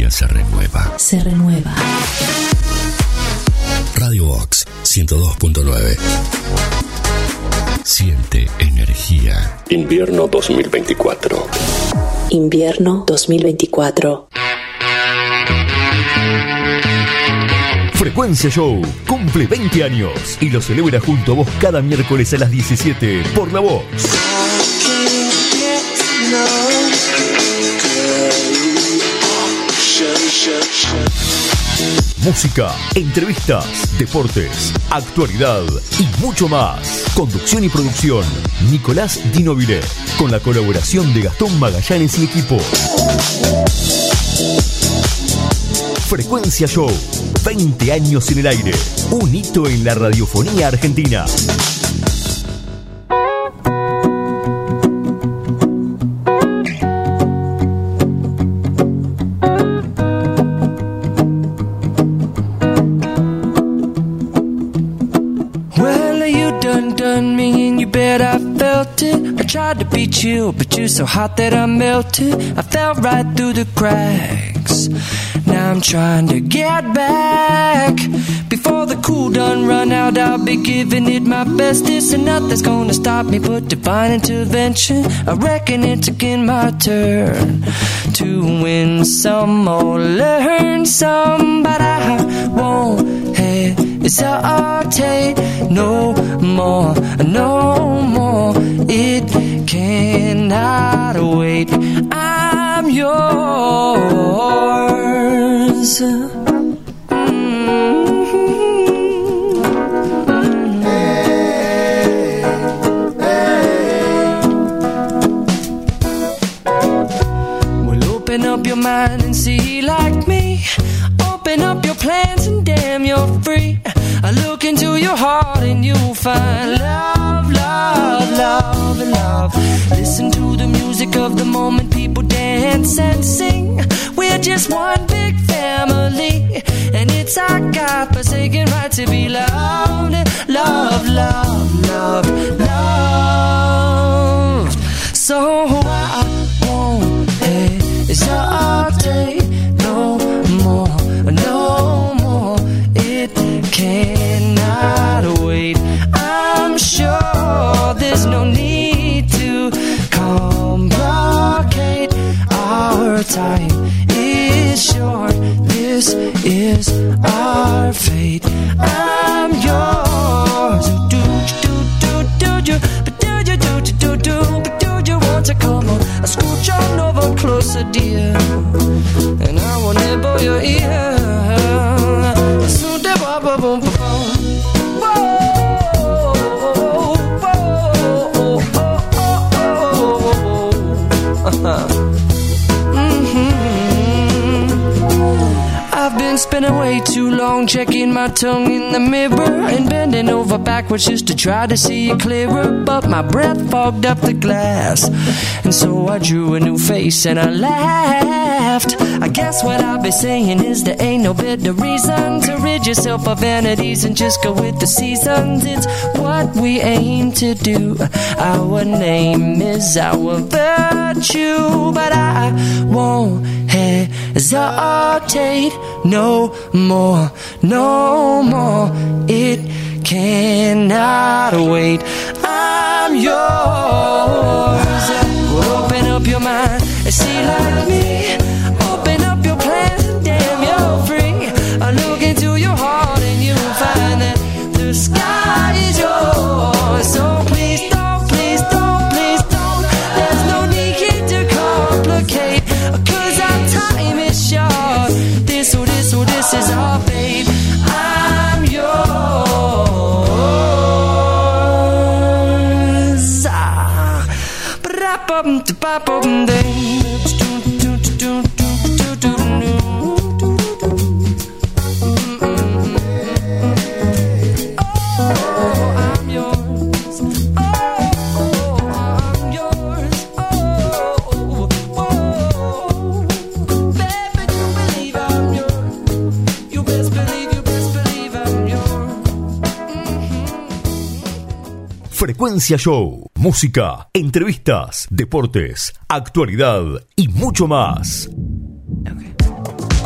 Argentina se renueva. Se renueva. Radio Box 102.9. Siente energía. Invierno 2024. Invierno 2024. Frecuencia Show cumple 20 años y lo celebra junto a vos cada miércoles a las 17 por La Voz. Música, entrevistas, deportes, actualidad y mucho más. Conducción y producción, Nicolás Dinovile, con la colaboración de Gastón Magallanes y equipo. Frecuencia Show, 20 años en el aire, un hito en la radiofonía argentina. Tried to be chill, but you're so hot that I melted. I fell right through the cracks. Now I'm trying to get back. Before the cool done run out, I'll be giving it my best. This and nothing's gonna stop me but divine intervention. I reckon it's again my turn to win some or learn some, but I won't hesitate no more, no more. It cannot wait. I'm yours. Well, open up your mind and see like me. Open up your plans and damn, you're free. I look into your heart and you'll find love, love, love, love. Listen to the music of the moment, people dance and sing. We're just one big family, and it's our God-forsaken right to be loved, love, love, love, loved. So I won't hesitate no more, no more. It cannot wait. I'm sure there's no need to complicate. Our time is short. This is our fate. I'm yours. Do you? But do you want to come on? I scooch on over closer, dear, and I will nibble your ear. I've been spending way too long checking my tongue in the mirror and bending over backwards just to try to see it clearer, but my breath fogged up the glass, and so I drew a new face and I laughed. I guess what I'll be saying is there ain't no better reason to rid yourself of vanities and just go with the seasons. It's what we aim to do. Our name is our virtue, but I won't hesitate no more, no more. It cannot wait. I'm yours. Open up your mind and see like me. Open up your plans and damn, you're free. I look into your heart and you'll find that the sky is yours. So please don't, please don't, please don't. There's no need to complicate, 'cause our time is short. This is our fate. I'm yours. Frecuencia Show, música, entrevistas, deportes, actualidad y mucho más.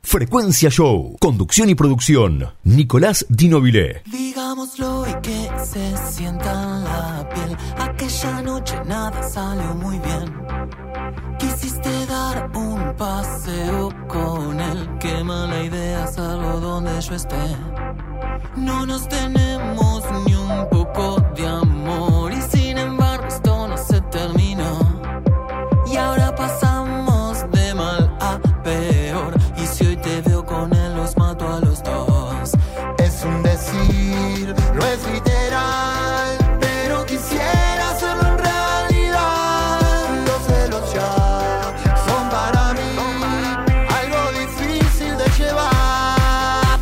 Frecuencia Show. Conducción y producción, Nicolás Dinovile. Digámoslo y que se sienta en la piel. Aquella noche nada salió muy bien. Quisiste dar un paseo con él. Qué mala idea, salvo donde yo esté. No nos tenemos ni un poco de amor y sin embargo esto no se terminó. Y ahora pasamos de mal a peor. Y si hoy te veo con él los mato a los dos. Es un decir, no es literal, pero quisiera hacerlo en realidad. Los celos ya son para mí algo difícil de llevar.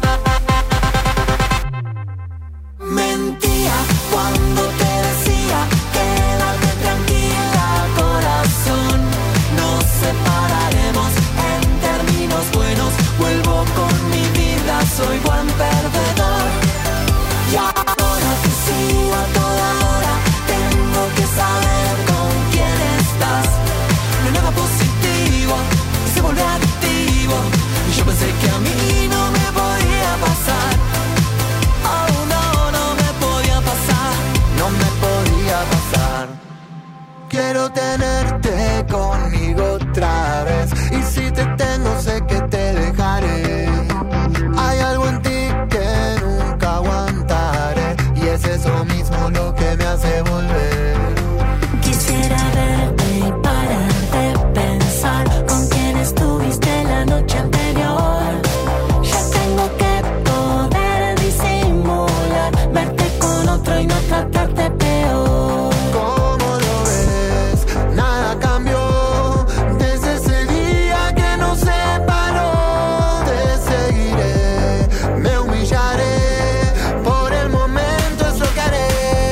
Mentía cuando te decía quédate tranquila, corazón. Nos separaremos en términos buenos. Vuelvo con mi vida, soy buen perdedor. Y ahora que sigo a toda hora, tengo que saber con quién estás. No hay nada positivo y se vuelve adictivo. Y yo pensé que a mí no me podía pasar. Oh no, no me podía pasar. No me podía pasar. Quiero tenerte conmigo otra vez. Y si te tengo sé que te dejaré. Hay algo en ti que nunca aguantaré. Y es eso mismo lo que me hace volver. Quisiera verte y parar de pensar con quién estuviste la noche anterior. Ya tengo que poder disimular, verte con otro y no tratarte peor. ¿Cómo lo ves? Nada cambió desde ese día que nos separó. Te seguiré, me humillaré, por el momento es lo que haré.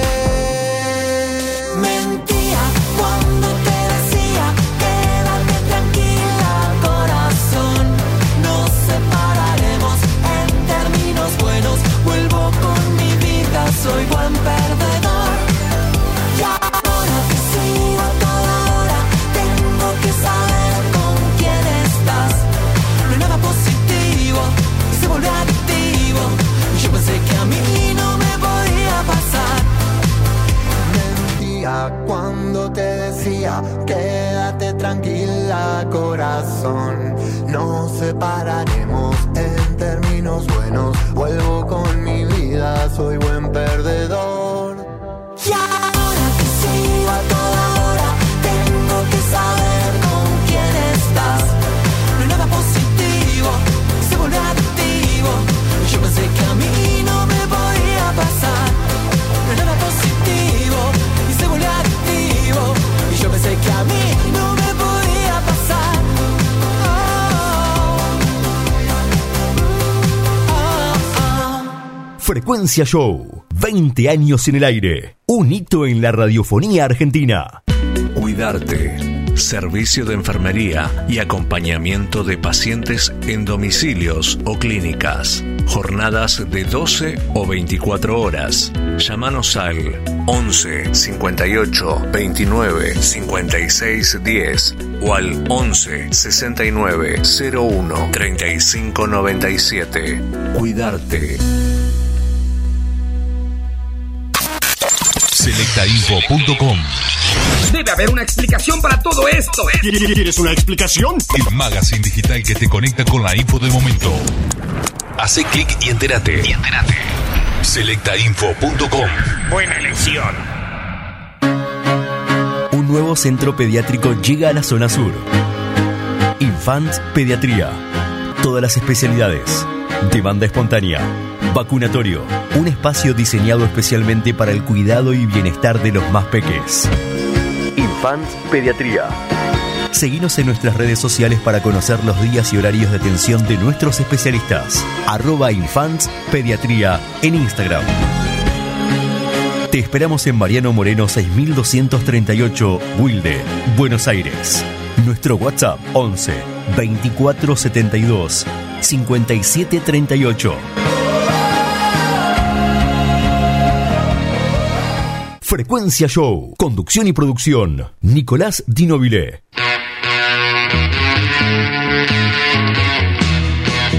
Mentía cuando te decía quédate tranquila, corazón. Nos separaremos en términos buenos. Vuelvo con mi vida, soy buen perdedor. Y ahora que sigo a toda hora, tengo que saber con quién estás. No hay nada positivo y se vuelve adictivo. Y yo pensé que a mí no me podía pasar. Mentía cuando te decía quédate tranquila, corazón. Nos separaremos en términos buenos. Vuelvo con mi vida, soy buen perdedor. Y ahora que sigo a toda hora, tengo que saber con quién estás. No hay nada positivo, se vuelve adictivo. Yo pensé que a mí no me podía pasar. No hay nada positivo y se vuelve adictivo. Y yo pensé que a mí no me podía pasar. Frecuencia Show, 20 años en el aire, un hito en la radiofonía argentina. Cuidarte. Servicio de enfermería y acompañamiento de pacientes en domicilios o clínicas. Jornadas de 12 o 24 horas. Llámanos al 11 58 29 56 10 o al 11 69 01 35 97. Cuidarte. Selectainfo.com. Debe haber una explicación para todo esto. ¿Quieres una explicación? El magazine digital que te conecta con la info del momento. Hace clic y entérate. Selectainfo.com. Buena elección. Un nuevo centro pediátrico llega a la zona sur. Infants Pediatría. Todas las especialidades. Demanda espontánea. Vacunatorio. Un espacio diseñado especialmente para el cuidado y bienestar de los más peques. Infants Pediatría. Seguinos en nuestras redes sociales para conocer los días y horarios de atención de nuestros especialistas. @Infants Pediatría en Instagram. Te esperamos en Mariano Moreno 6238, Wilde, Buenos Aires. Nuestro WhatsApp 11 24 72 57 38. Frecuencia Show. Conducción y producción, Nicolás Dinovile.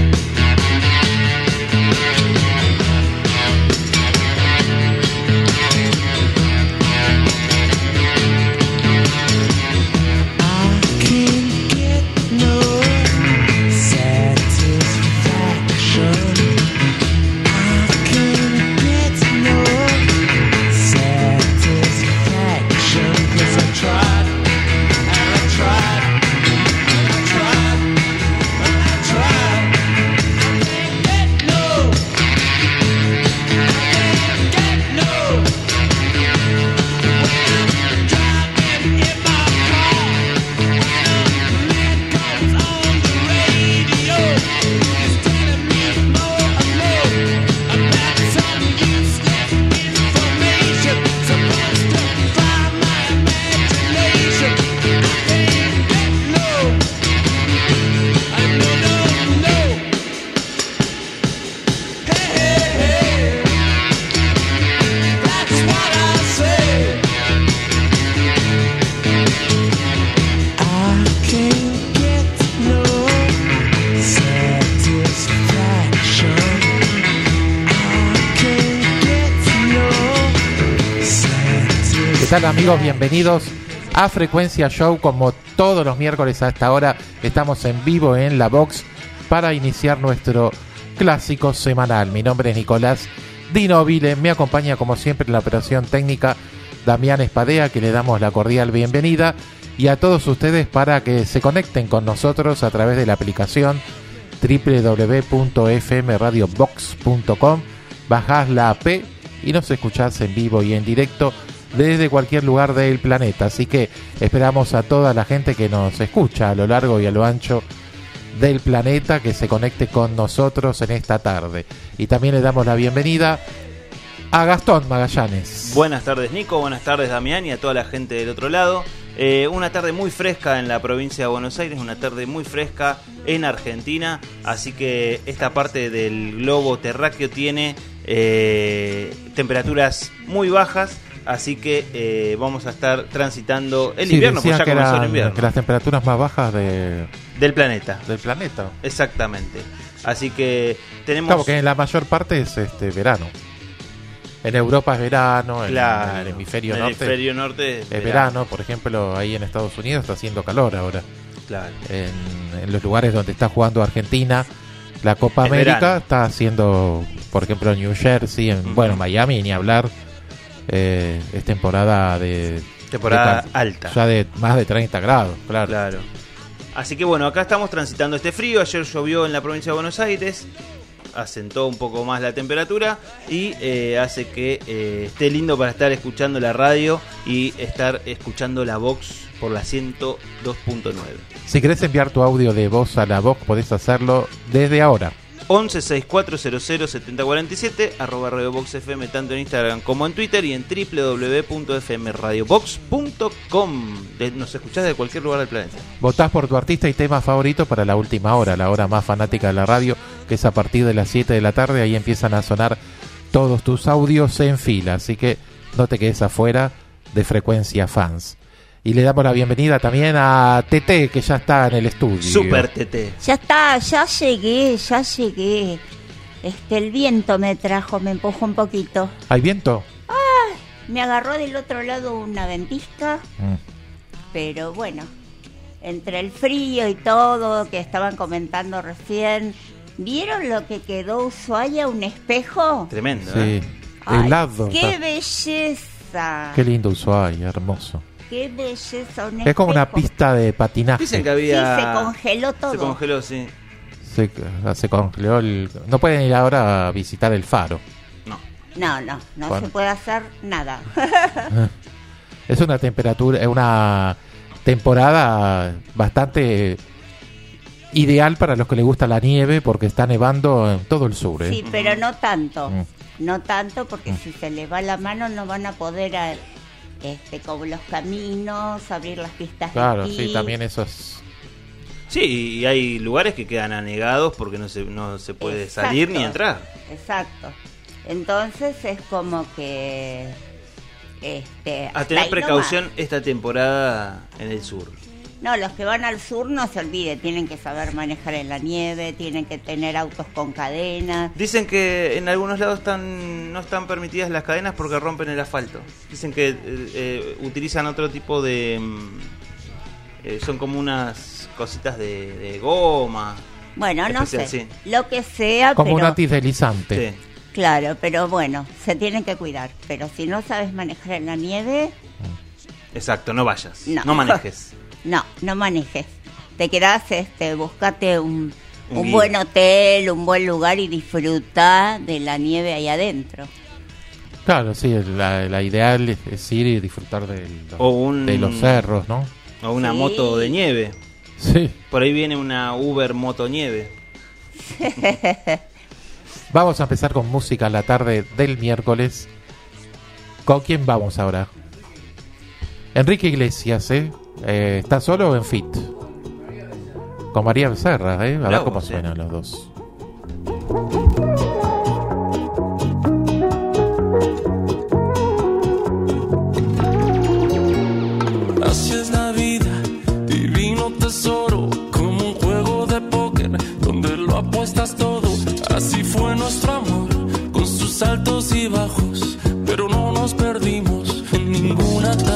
tal, amigos? Bienvenidos a Frecuencia Show. Como todos los miércoles a esta hora, estamos en vivo en La Box para iniciar nuestro clásico semanal. Mi nombre es Nicolás Di Nobile. Me acompaña como siempre en la operación técnica Damián Espadea, que le damos la cordial bienvenida, y a todos ustedes para que se conecten con nosotros a través de la aplicación www.fmradiobox.com. Bajás la app y nos escuchás en vivo y en directo desde cualquier lugar del planeta. Así que esperamos a toda la gente que nos escucha a lo largo y a lo ancho del planeta que se conecte con nosotros en esta tarde. Y también le damos la bienvenida a Gastón Magallanes. Buenas tardes, Nico, buenas tardes, Damián, y a toda la gente del otro lado. Una tarde muy fresca en la provincia de Buenos Aires, una tarde muy fresca en Argentina, así que esta parte del globo terráqueo tiene temperaturas muy bajas, así que vamos a estar transitando el invierno, pues ya comenzó el invierno. Que las temperaturas más bajas del planeta. Del planeta. Exactamente. Así que tenemos... Claro, que en la mayor parte es verano. En Europa es verano, claro, en el hemisferio norte es verano. Por ejemplo, ahí en Estados Unidos está haciendo calor ahora. Claro. En los lugares donde está jugando Argentina la Copa América, verano. Está haciendo, por ejemplo, en New Jersey, bueno, Miami, ni hablar. Es temporada alta. Ya de más de 30 grados, claro. Así que bueno, acá estamos transitando este frío. Ayer llovió en la provincia de Buenos Aires, asentó un poco más la temperatura y hace que esté lindo para estar escuchando la radio y estar escuchando la Vox por la 102.9. Si querés enviar tu audio de voz a la Vox, podés hacerlo desde ahora. 1164007047 @Radio Box FM, tanto en Instagram como en Twitter, y en www.fmradiobox.com. Nos escuchás de cualquier lugar del planeta. Votás por tu artista y tema favorito para la última hora, la hora más fanática de la radio, que es a partir de las 7 de la tarde. Ahí empiezan a sonar todos tus audios en fila, así que no te quedes afuera de Frecuencia Fans. Y le damos la bienvenida también a Tete, que ya está en el estudio. Super Tete. Ya está, ya llegué. El viento me trajo, me empujó un poquito. ¿Hay viento? Me agarró del otro lado una ventisca. Pero bueno, entre el frío y todo que estaban comentando recién, ¿vieron lo que quedó Ushuaia? ¿Un espejo? Tremendo, sí. Helado. ¡Qué belleza! Qué lindo Ushuaia, hermoso. Qué belleza, un es como una pista de patinaje. Dicen que había... Sí, se congeló todo. Se congeló, sí. Se congeló No pueden ir ahora a visitar el faro. No se puede hacer nada. Es una temporada bastante ideal para los que les gusta la nieve, porque está nevando en todo el sur. Sí, pero no tanto. No tanto, porque si se les va la mano no van a poder... como los caminos, abrir las pistas de esquí. Sí, también eso es... Sí, y hay lugares que quedan anegados porque no se puede salir ni entrar. Exacto. Entonces es como que... a tener precaución esta temporada en el sur. No, los que van al sur no se olviden, tienen que saber manejar en la nieve, tienen que tener autos con cadenas. Dicen que en algunos lados no están permitidas las cadenas porque rompen el asfalto. Dicen que utilizan otro tipo de... son como unas cositas de goma. Bueno, especial, no sé, sí. Lo que sea, como un antideslizante. Sí. Claro, pero bueno, se tienen que cuidar. Pero si no sabes manejar en la nieve... Exacto, no vayas, no manejes. No manejes. Te quedás, buscate un buen hotel, un buen lugar y disfruta de la nieve ahí adentro. Claro, sí, la ideal es ir y disfrutar de los cerros, ¿no? O una moto de nieve. Sí. Por ahí viene una Uber moto nieve. Vamos a empezar con música la tarde del miércoles. ¿Con quién vamos ahora? Enrique Iglesias, ¿está solo o en fit? Con María Becerra, A ver cómo suenan los dos. Así es la vida, divino tesoro, como un juego de póker donde lo apuestas todo. Así fue nuestro amor, con sus altos y bajos, pero no nos perdimos en ninguna tarde.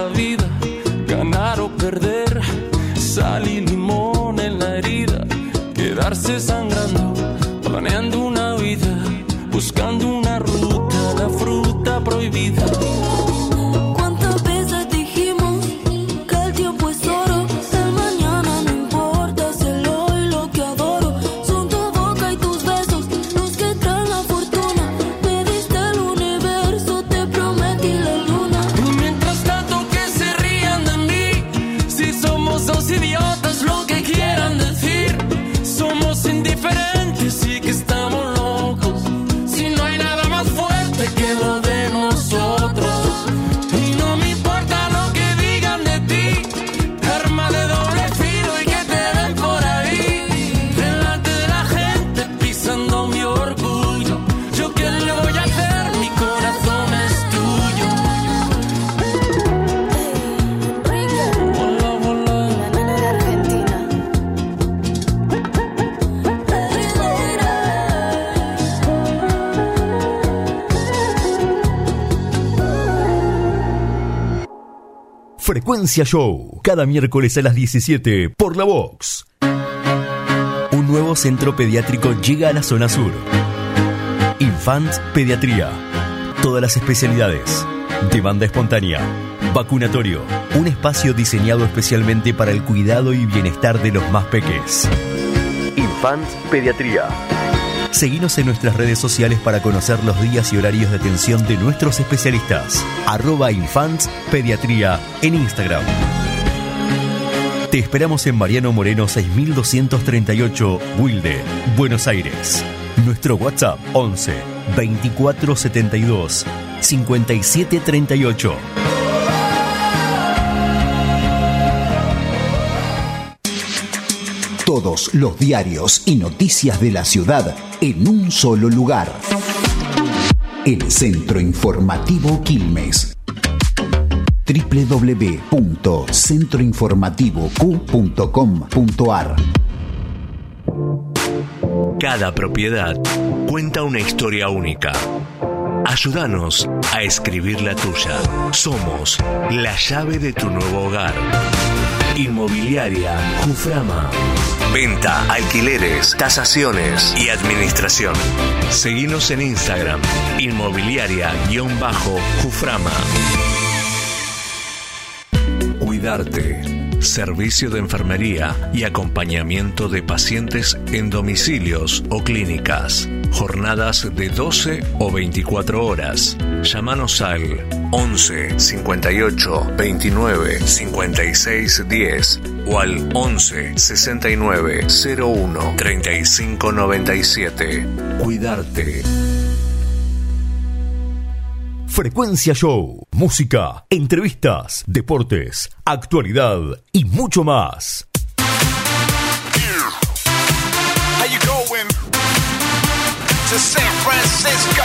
la vida, ganar o perder, sal y limón en la herida, quedarse sangrando, planeando una vida, buscando una ruta, la fruta prohibida. ¿Cuántas veces dijimos que el tiempo es oro? El mañana no importa, es el hoy lo que adoro. Son tu boca y tus besos los que traen la fortuna. Me diste el universo, te prometí la luna. Y mientras tanto que se rían de mí, si somos dos idiotas, lo que quieran decir. Somos indiferentes y que estamos locos. Si no hay nada más fuerte que lo de nosotros. Y no me importa lo que digan de ti, arma de doble filo y que te ven por ahí, delante de la gente pisando mi orgullo. Yo qué le voy a hacer, mi corazón es tuyo. Hola, hola. La nena de Argentina. Frecuencia Show, cada miércoles a las 17 por La Vox. Un nuevo centro pediátrico llega a la zona sur. Infants Pediatría. Todas las especialidades. Demanda espontánea. Vacunatorio. Un espacio diseñado especialmente para el cuidado y bienestar de los más peques. Infants Pediatría. Seguinos en nuestras redes sociales para conocer los días y horarios de atención de nuestros especialistas. @Infants Pediatría en Instagram. Te esperamos en Mariano Moreno 6238, Wilde, Buenos Aires. Nuestro WhatsApp 11 2472 5738. Todos los diarios y noticias de la ciudad en un solo lugar. El Centro Informativo Quilmes. www.centroinformativoq.com.ar. Cada propiedad cuenta una historia única. Ayúdanos a escribir la tuya. Somos la llave de tu nuevo hogar. Inmobiliaria Juframa. Venta, alquileres, tasaciones y administración. Seguinos en Instagram. Inmobiliaria_Juframa. Cuidarte. Servicio de enfermería y acompañamiento de pacientes en domicilios o clínicas. Jornadas de 12 o 24 horas. Llámanos al 11 58 29 56 10 o al 11 69 01 35 97. Cuidarte. Frecuencia Show, música, entrevistas, deportes, actualidad y mucho más. How you going to San Francisco?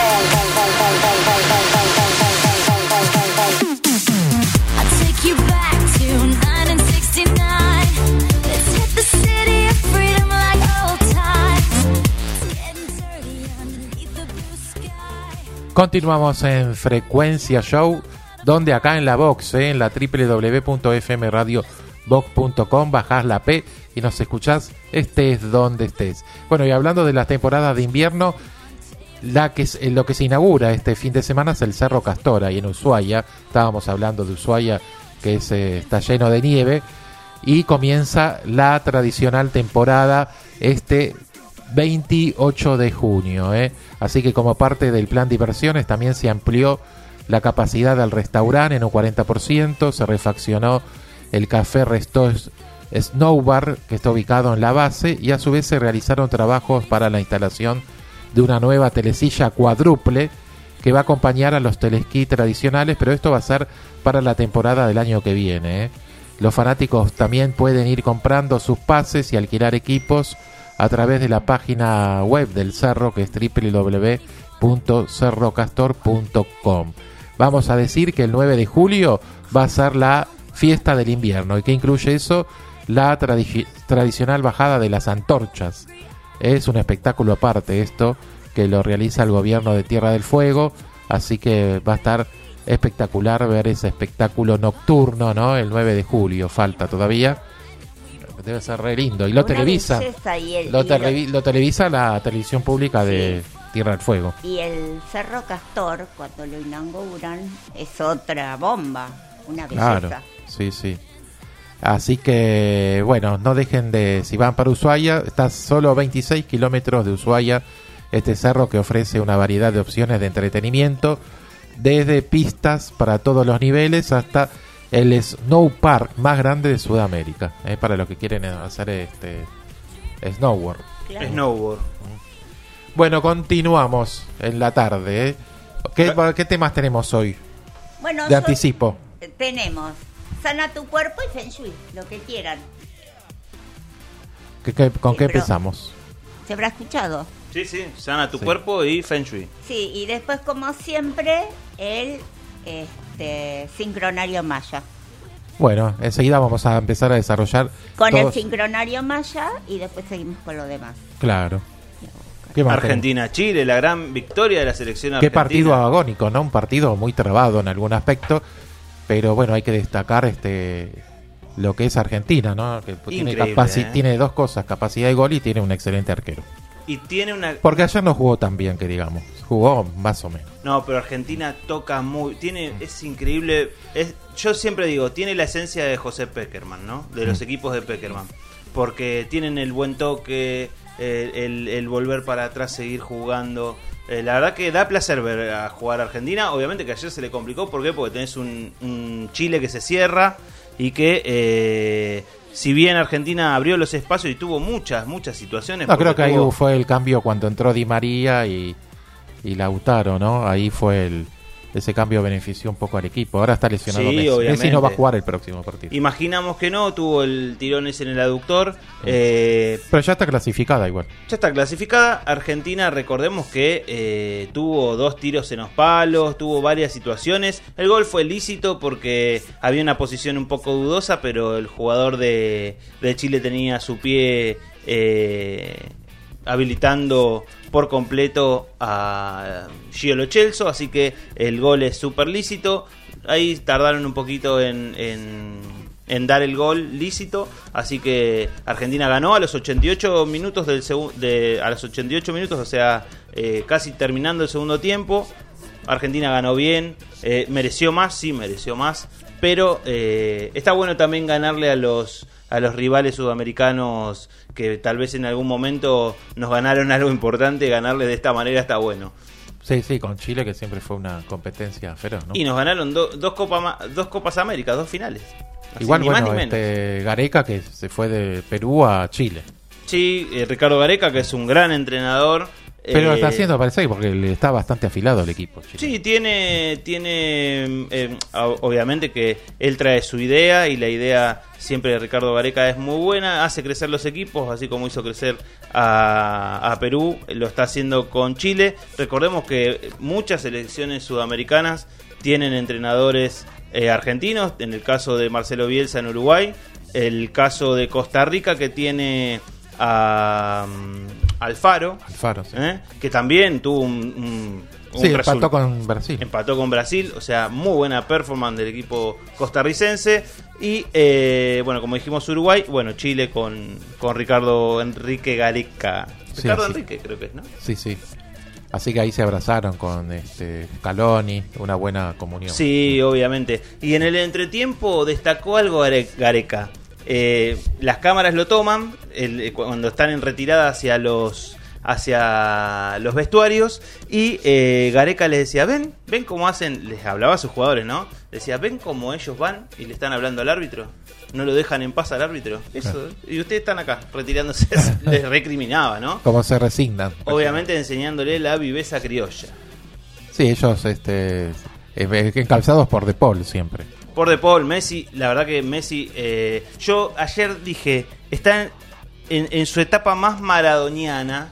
I'll take you back to 1969. Let's hit the city of freedom like old times. Getting dirty underneath the blue sky. Continuamos en Frecuencia Show, donde acá en la Vox, en la www.fmradiovox.com, bajás la P y nos escuchás estés donde estés. Bueno, y hablando de la temporada de invierno, lo que se inaugura este fin de semana es el Cerro Castora, y en Ushuaia, estábamos hablando de Ushuaia, que está lleno de nieve, y comienza la tradicional temporada este 28 de junio, Así que como parte del plan diversiones también se amplió la capacidad del restaurante en un 40%, se refaccionó el Café Resto Snow Bar, que está ubicado en la base, y a su vez se realizaron trabajos para la instalación de una nueva telesilla cuádruple que va a acompañar a los telesquí tradicionales, pero esto va a ser para la temporada del año que viene, Los fanáticos también pueden ir comprando sus pases y alquilar equipos a través de la página web del Cerro, que es www.cerrocastor.com. Vamos a decir que el 9 de julio va a ser la fiesta del invierno, y que incluye eso, la tradicional bajada de las antorchas. Es un espectáculo aparte esto, que lo realiza el gobierno de Tierra del Fuego, así que va a estar espectacular ver ese espectáculo nocturno, ¿no? El 9 de julio, falta todavía. Debe ser re lindo. Y lo televisa. Lo televisa la televisión pública de Tierra del Fuego. Y el Cerro Castor, cuando lo inauguran, es otra bomba, una belleza. Claro, sí. Así que, bueno, no dejen de, si van para Ushuaia, está solo a 26 kilómetros de Ushuaia, este cerro que ofrece una variedad de opciones de entretenimiento, desde pistas para todos los niveles hasta el snow park más grande de Sudamérica, para los que quieren hacer snowboard. Claro. Snowboard. Bueno, continuamos en la tarde. ¿Qué temas tenemos hoy? Bueno, de anticipo. Tenemos Sana tu cuerpo y Feng Shui, lo que quieran. ¿Con qué empezamos? ¿Se habrá escuchado? Sí, Sana tu cuerpo y Feng Shui. Sí, y después, como siempre, el sincronario maya. Bueno, enseguida vamos a empezar a desarrollar con el sincronario maya y después seguimos con lo demás. Claro. Argentina-Chile, la gran victoria de la selección argentina. Qué partido agónico, ¿no? Un partido muy trabado en algún aspecto, pero bueno, hay que destacar lo que es Argentina, ¿no? Que tiene dos cosas, capacidad de gol y tiene un excelente arquero. Y tiene una... Porque ayer no jugó tan bien, que digamos. Jugó más o menos. No, pero Argentina toca muy... Es increíble. Yo siempre digo, tiene la esencia de José Peckerman, ¿no? De los equipos de Peckerman. Porque tienen el buen toque, el volver para atrás, seguir jugando. La verdad que da placer ver a jugar a Argentina. Obviamente que ayer se le complicó. ¿Por qué? Porque tenés un Chile que se cierra y que... si bien Argentina abrió los espacios y tuvo muchas situaciones... No, creo que ahí fue el cambio cuando entró Di María y Lautaro, ¿no? Ahí fue ese cambio benefició un poco al equipo. Ahora está lesionado Messi. Obviamente. Messi no va a jugar el próximo partido. Imaginamos que no, tuvo el tirón ese en el aductor. Pero ya está clasificada igual. Ya está clasificada. Argentina, recordemos que tuvo 2 tiros en los palos, tuvo varias situaciones. El gol fue lícito porque había una posición un poco dudosa, pero el jugador de Chile tenía su pie habilitando por completo a Gio Lo Celso, así que el gol es súper lícito. Ahí tardaron un poquito en dar el gol lícito, así que Argentina ganó a los 88 minutos a los 88 minutos, o sea, casi terminando el segundo tiempo. Argentina ganó bien, mereció más, pero está bueno también ganarle a los rivales sudamericanos que tal vez en algún momento nos ganaron algo importante. Ganarle de esta manera está bueno. Sí, con Chile, que siempre fue una competencia feroz, ¿no? Y nos ganaron dos Copas Américas, 2 finales. Así, igual, ni bueno, más ni menos. Gareca, que se fue de Perú a Chile. Sí, Ricardo Gareca, que es un gran entrenador. Pero está haciendo, parece, porque le está bastante afilado el equipo chileno. Sí, tiene obviamente que él trae su idea, y la idea siempre de Ricardo Gareca es muy buena, hace crecer los equipos, así como hizo crecer a Perú, lo está haciendo con Chile. Recordemos que muchas selecciones sudamericanas tienen entrenadores argentinos, en el caso de Marcelo Bielsa en Uruguay, el caso de Costa Rica, que tiene a Alfaro, sí. Que también tuvo empató con Brasil. Empató con Brasil, o sea, muy buena performance del equipo costarricense. Y bueno, como dijimos, Uruguay, bueno, Chile con Ricardo Enrique Gareca. Ricardo Enrique, creo que es, ¿no? Sí. Así que ahí se abrazaron con Scaloni, una buena comunión. Sí, obviamente. Y en el entretiempo destacó algo Gareca. Las cámaras lo toman cuando están en retirada hacia los vestuarios, y Gareca les decía, ven cómo hacen, les hablaba a sus jugadores, ¿no? Decía, ven cómo ellos van y le están hablando al árbitro, no lo dejan en paz al árbitro, eso, y ustedes están acá retirándose. Les recriminaba, ¿no? Como se resignan. Obviamente enseñándole la viveza criolla. Sí, ellos encalzados por De Paul siempre. Por De Paul, Messi, la verdad que Messi, yo ayer dije, está en su etapa más maradoniana,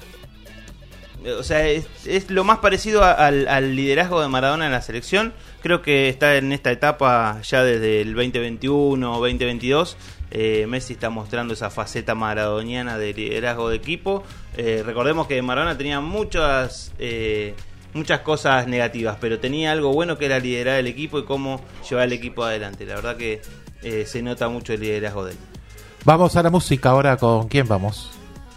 o sea, es lo más parecido al liderazgo de Maradona en la selección. Creo que está en esta etapa ya desde el 2021 o 2022. Messi está mostrando esa faceta maradoniana de liderazgo de equipo. Recordemos que Maradona tenía muchas muchas cosas negativas, pero tenía algo bueno que era liderar el equipo y cómo llevar el equipo adelante. La verdad que se nota mucho el liderazgo de él. Vamos a la música ahora. ¿Con quién vamos?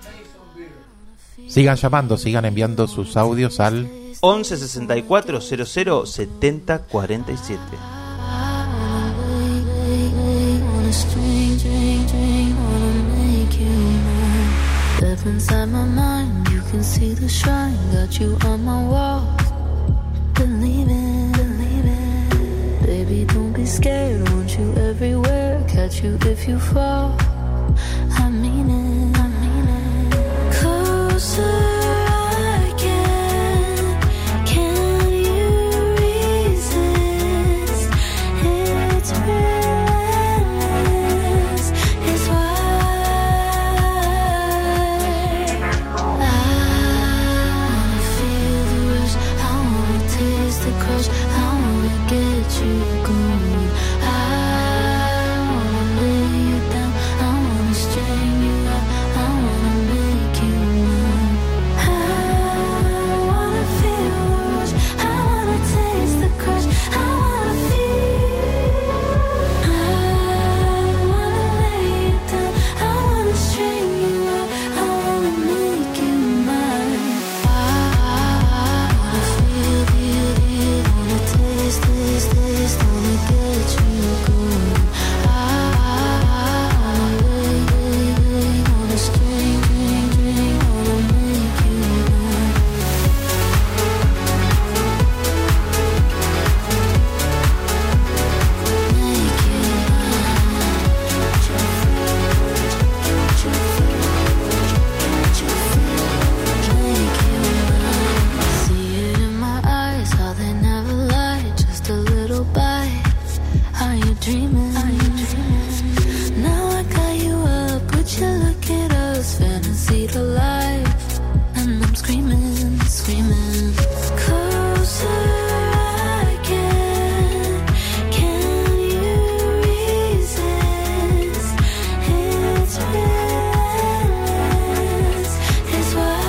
Sigan llamando, sigan enviando sus audios al 11 64 00 70 47. Step inside my mind, you can see the shrine. Got you on my wall. Believe it. Baby, don't be scared. Want you everywhere. Catch you if you fall. I mean it. Closer I get. Can you resist? It's relentless. It's why I feel the rush. I wanna taste the crush. I wanna get you going. I wanna lay you down. I wanna string you up. I wanna make you mine. I wanna feel the rush. I wanna taste the crush. I wanna feel. I wanna lay you down. I wanna string you up. I wanna make you mine. I wanna feel, wanna taste, wanna get you going. I wanna lay, wanna string, wanna make you mine. Make you see it in my eyes, how they never lie. Just a little bite. Are you dreaming? Now I got you up. Would you look at us? Fantasy to life. And I'm screaming. Closer I get. Can you resist? It's relentless. It's why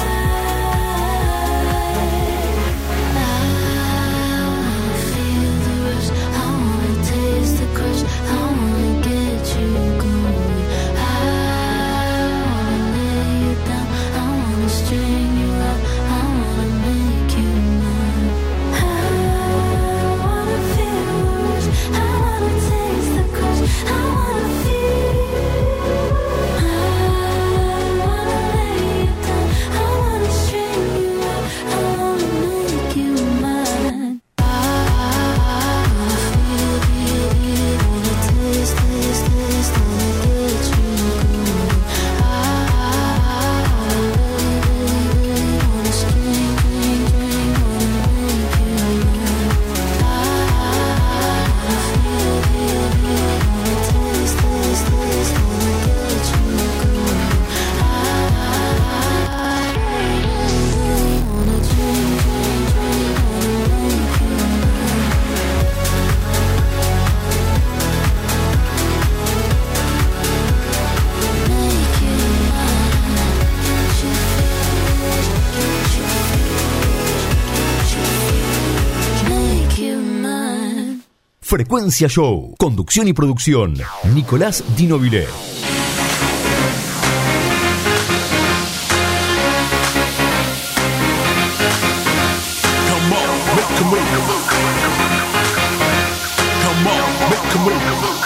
I wanna feel the rush. I wanna taste the crush. I wanna get you going. I wanna lay you down. I wanna string you up. I wanna make you mine. I wanna feel the rush. I wanna taste the crush. I wanna feel. I wanna lay you down. I wanna string you up. I wanna make you mine. I wanna feel, wanna taste, wanna get you going. I wanna lay, wanna string, wanna make you mine. I wanna feel, wanna taste, wanna get you going. I wanna drink, wanna make you mine. Make you mine. Make you mine. Frecuencia Show. Conducción y producción. Nicolás Dinovile. Come on, make a move. Come on, make a move.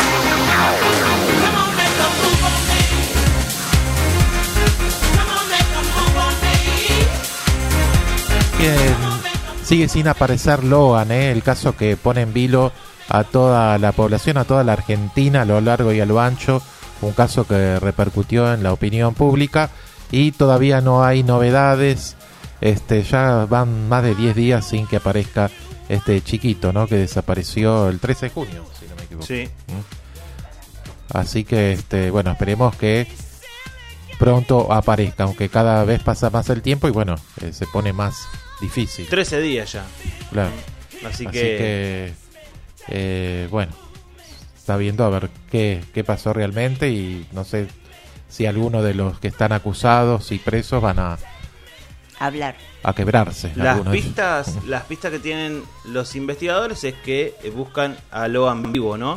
Bien, sigue sin aparecer Logan, el caso que pone en vilo a toda la población, a toda la Argentina a lo largo y a lo ancho, un caso que repercutió en la opinión pública y todavía no hay novedades. Ya van más de 10 días sin que aparezca este chiquito, ¿no? Que desapareció el 13 de junio, si no me equivoco. Sí. Así que, bueno, esperemos que pronto aparezca, aunque cada vez pasa más el tiempo y bueno, se pone más difícil. 13 días ya. Claro. Así que bueno, está viendo a ver qué pasó realmente y no sé si alguno de los que están acusados y presos van a hablar. A quebrarse. Las algunos de ellos. pistas que tienen los investigadores es que buscan a Logan vivo, ¿no?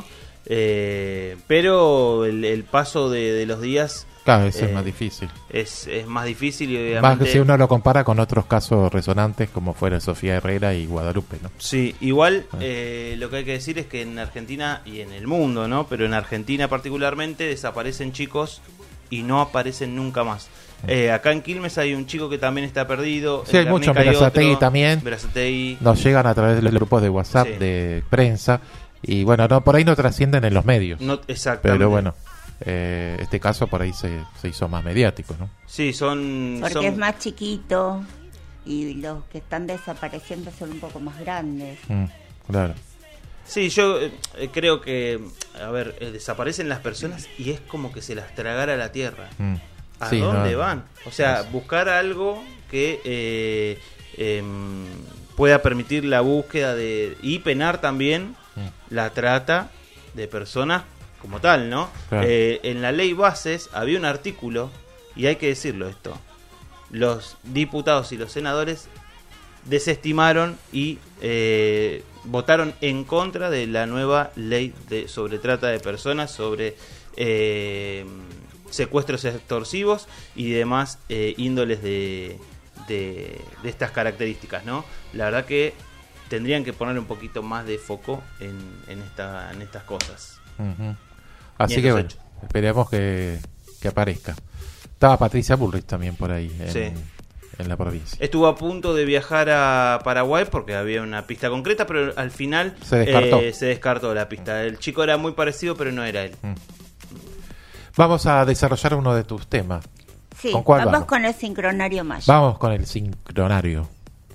Pero el paso de los días... Cada vez es más difícil. Es más difícil y obviamente... Más que si uno lo compara con otros casos resonantes como fuera Sofía Herrera y Guadalupe, ¿no? Sí, igual lo que hay que decir es que en Argentina y en el mundo, ¿no? Pero en Argentina particularmente desaparecen chicos y no aparecen nunca más. Acá en Quilmes hay un chico que también está perdido. Sí, hay muchos, en Berazategui también. Berazategui. Nos llegan a través de los grupos de WhatsApp de prensa y bueno, no, por ahí no trascienden en los medios. No, exactamente. Pero bueno, este caso por ahí se hizo más mediático, ¿no? Sí, Porque es más chiquito y los que están desapareciendo son un poco más grandes. Claro. Sí, yo creo que, a ver, desaparecen las personas y es como que se las tragara la tierra. ¿A dónde van? O sea, buscar algo que pueda permitir la búsqueda y penar también la trata de personas como tal, ¿no? Claro. En la ley bases había un artículo, y hay que decirlo esto, los diputados y los senadores desestimaron y votaron en contra de la nueva ley sobre trata de personas, sobre secuestros extorsivos y demás índoles de estas características, ¿no? La verdad que tendrían que poner un poquito más de foco en estas cosas. Así que bueno, esperemos que aparezca. Estaba Patricia Bullrich también por ahí en la provincia. Estuvo a punto de viajar a Paraguay porque había una pista concreta, pero al final se descartó la pista. El chico era muy parecido, pero no era él. Vamos a desarrollar uno de tus temas. Sí, ¿Con cuál vamos con el sincronario maya. Vamos con el sincronario.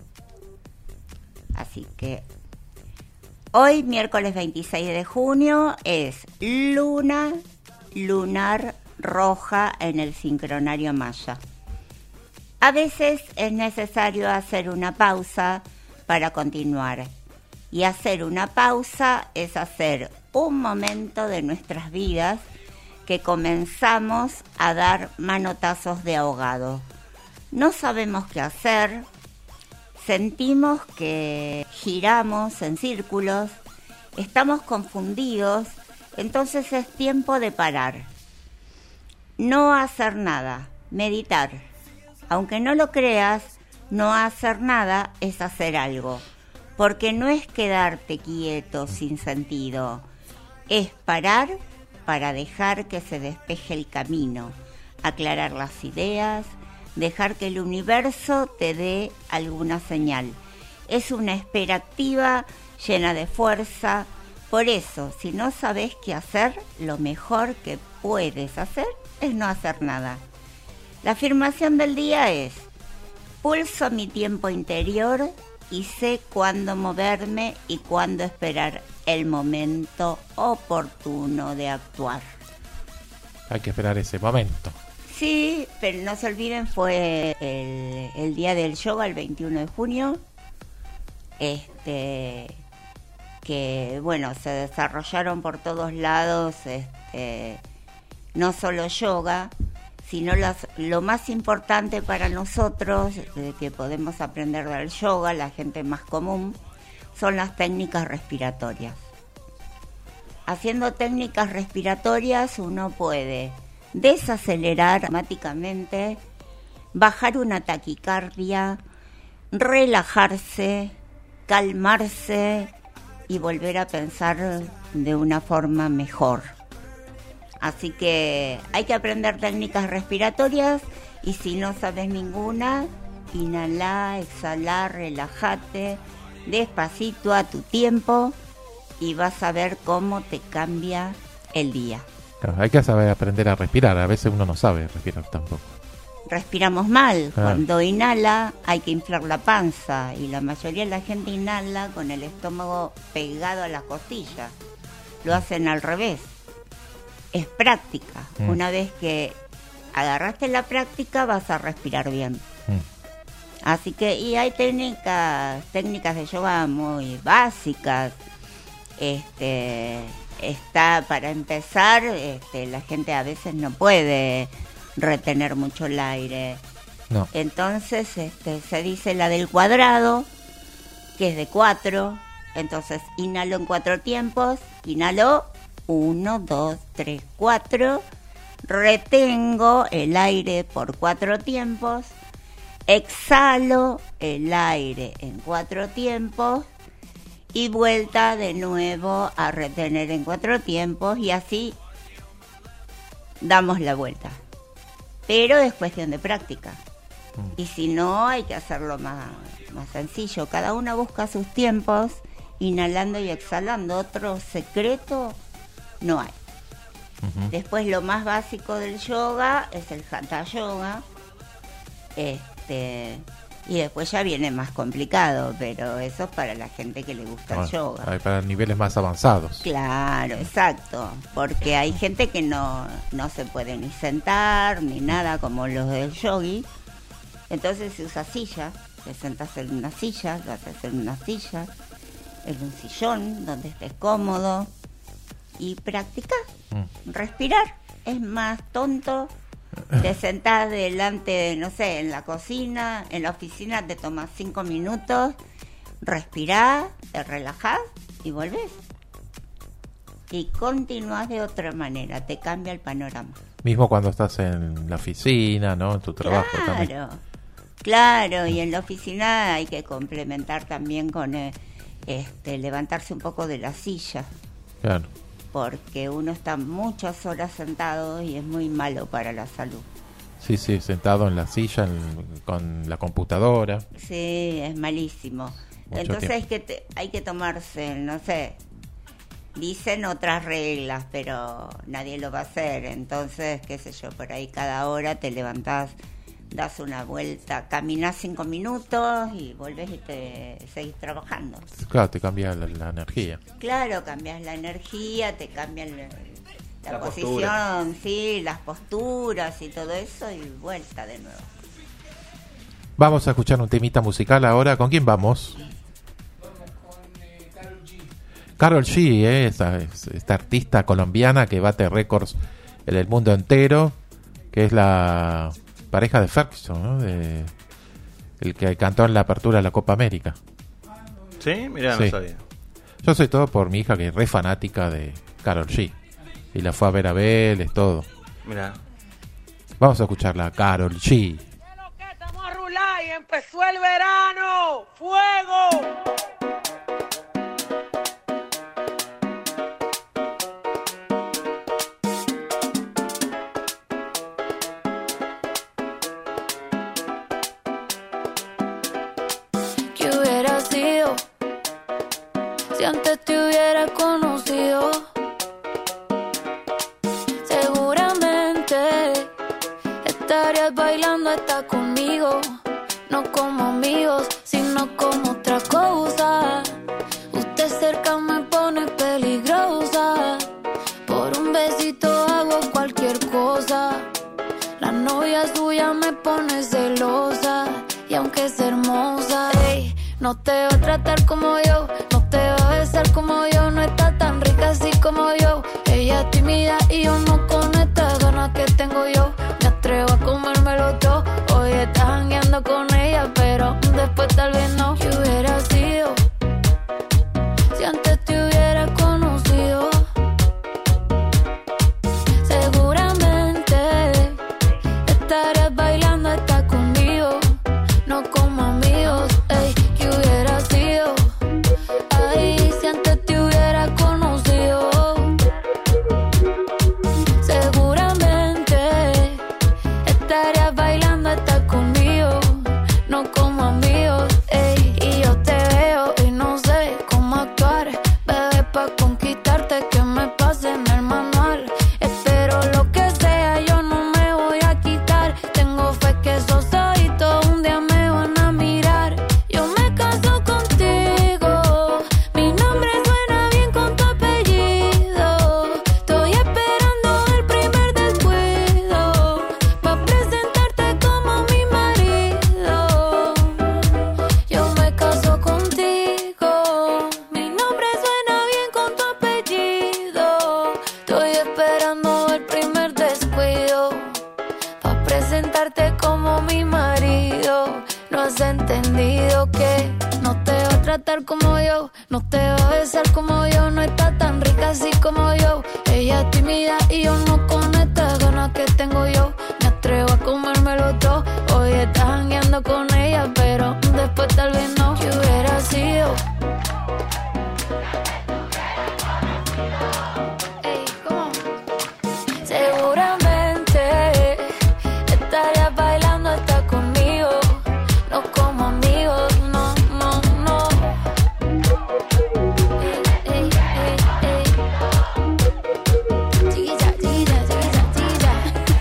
Así que hoy, miércoles 26 de junio, es luna lunar roja en el sincronario maya. A veces es necesario hacer una pausa para continuar. Y hacer una pausa es hacer un momento de nuestras vidas que comenzamos a dar manotazos de ahogado. No sabemos qué hacer, sentimos que giramos en círculos, estamos confundidos, entonces es tiempo de parar. No hacer nada, meditar. Aunque no lo creas, no hacer nada es hacer algo, porque no es quedarte quieto sin sentido, es parar para dejar que se despeje el camino, aclarar las ideas, dejar que el universo te dé alguna señal. Es una espera activa, llena de fuerza. Por eso, si no sabes qué hacer, lo mejor que puedes hacer es no hacer nada. La afirmación del día es: pulso mi tiempo interior y sé cuándo moverme y cuándo esperar el momento oportuno de actuar. Hay que esperar ese momento. Sí, pero no se olviden, fue el día del yoga, el 21 de junio. Que bueno, se desarrollaron por todos lados, no solo yoga, sino lo más importante para nosotros, que podemos aprender del yoga, la gente más común, son las técnicas respiratorias. Haciendo técnicas respiratorias uno puede desacelerar automáticamente, bajar una taquicardia, relajarse, calmarse y volver a pensar de una forma mejor. Así que hay que aprender técnicas respiratorias y si no sabes ninguna, inhalá, exhalá, relájate, despacito a tu tiempo y vas a ver cómo te cambia el día. Claro, hay que saber aprender a respirar, a veces uno no sabe respirar tampoco. Respiramos mal, cuando inhala hay que inflar la panza y la mayoría de la gente inhala con el estómago pegado a las costillas, lo hacen al revés. Es práctica. Una vez que agarraste la práctica vas a respirar bien. Así que, y hay técnicas de yoga muy básicas. Está para empezar, la gente a veces no puede retener mucho el aire. No. Entonces se dice la del cuadrado, que es de 4. Entonces inhalo en 4 tiempos. Inhalo 1, 2, 3, 4. Retengo el aire por 4 tiempos. Exhalo el aire en 4 tiempos. Y vuelta de nuevo a retener en 4 tiempos. Y así damos la vuelta. Pero es cuestión de práctica. Y si no, hay que hacerlo más sencillo. Cada uno busca sus tiempos, inhalando y exhalando. Otro secreto no hay. Después, lo más básico del yoga es el Hatha Yoga. Y después ya viene más complicado, pero eso es para la gente que le gusta el yoga. Hay para niveles más avanzados. Claro, exacto. Porque hay gente que no se puede ni sentar ni nada como los del yogi. Entonces se usa silla, te sentás en una silla, lo haces en una silla, en un sillón donde estés cómodo y practicás. Respirar es más tonto. Te sentás delante, no sé, en la cocina, en la oficina, te tomas 5 minutos, respirás, te relajás y volvés. Y continuás de otra manera, te cambia el panorama. Mismo cuando estás en la oficina, ¿no? En tu trabajo también. Claro, y en la oficina hay que complementar también con levantarse un poco de la silla. Claro. Porque uno está muchas horas sentado y es muy malo para la salud. Sí, sentado en la silla con la computadora. Sí, es malísimo. Entonces hay que tomarse, no sé, dicen otras reglas, pero nadie lo va a hacer. Entonces, qué sé yo, por ahí cada hora te levantás, das una vuelta, caminás 5 minutos y volvés y te seguís trabajando. Claro, te cambia la energía. Claro, cambias la energía, te cambian la posición, postura. Sí, las posturas y todo eso, y vuelta de nuevo. Vamos a escuchar un temita musical ahora. ¿Con quién vamos? Karol G, esta artista colombiana que bate récords en el mundo entero, que es la pareja de Ferguson, ¿no? El que cantó en la apertura de la Copa América. Sí, mirá, no sabía. Yo soy todo por mi hija, que es re fanática de Karol G. Y la fue a ver a Vélez, todo. Mirá. Vamos a escucharla, Karol G. Estamos a rular y empezó el verano. ¡Fuego! Si antes te hubiera conocido, seguramente estarías bailando hasta conmigo. No como amigos, sino como otra cosa. Usted cerca me pone peligrosa. Por un besito hago cualquier cosa. La novia suya me pone celosa. Y aunque es hermosa, ey, no te va a tratar como yo, no te va a besar como yo, no está tan rica así como yo. Ella es tímida y yo no, con estas ganas que tengo yo me atrevo a comérmelo todo. Hoy estás jangueando con ella, pero después tal vez no. ¿Qué hubiera sido si antes te hubiera conocido? Seguramente estarías bailando hasta conmigo. No como amigos, ey, ¿qué hubiera sido? Ay, si antes te hubiera conocido. cantar como yo, no te va a besar como yo, no está tan rica así como yo. Ella es tímida y yo no con estas ganas que tengo yo. Me atrevo a comérmelo todo. Hoy estás jangueando con ella, pero después tal vez no. ¿Qué hubiera sido? Ey, ¿cómo? Seguramente estarías bailando hasta conmigo, no como amigos, no, no, no. Ey, ey, ey, ey. Chiquilla, chiquilla, chiquilla, chiquilla.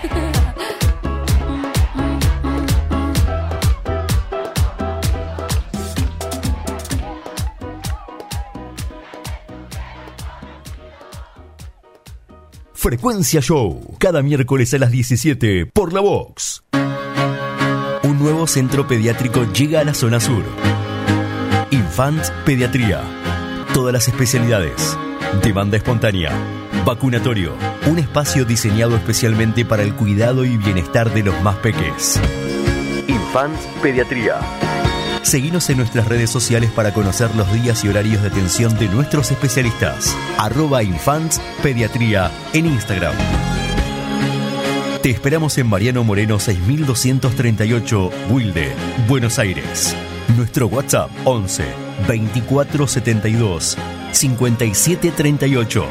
Frecuencia Show, cada miércoles a las 17 por La Vox. Un nuevo centro pediátrico llega a la zona sur. Infants Pediatría. Todas las especialidades. Demanda espontánea. Vacunatorio. Un espacio diseñado especialmente para el cuidado y bienestar de los más peques. Infants Pediatría. Seguinos en nuestras redes sociales para conocer los días y horarios de atención de nuestros especialistas. @Infants Pediatría en Instagram. Te esperamos en Mariano Moreno 6238, Wilde, Buenos Aires. Nuestro WhatsApp 11 24 72 57 38.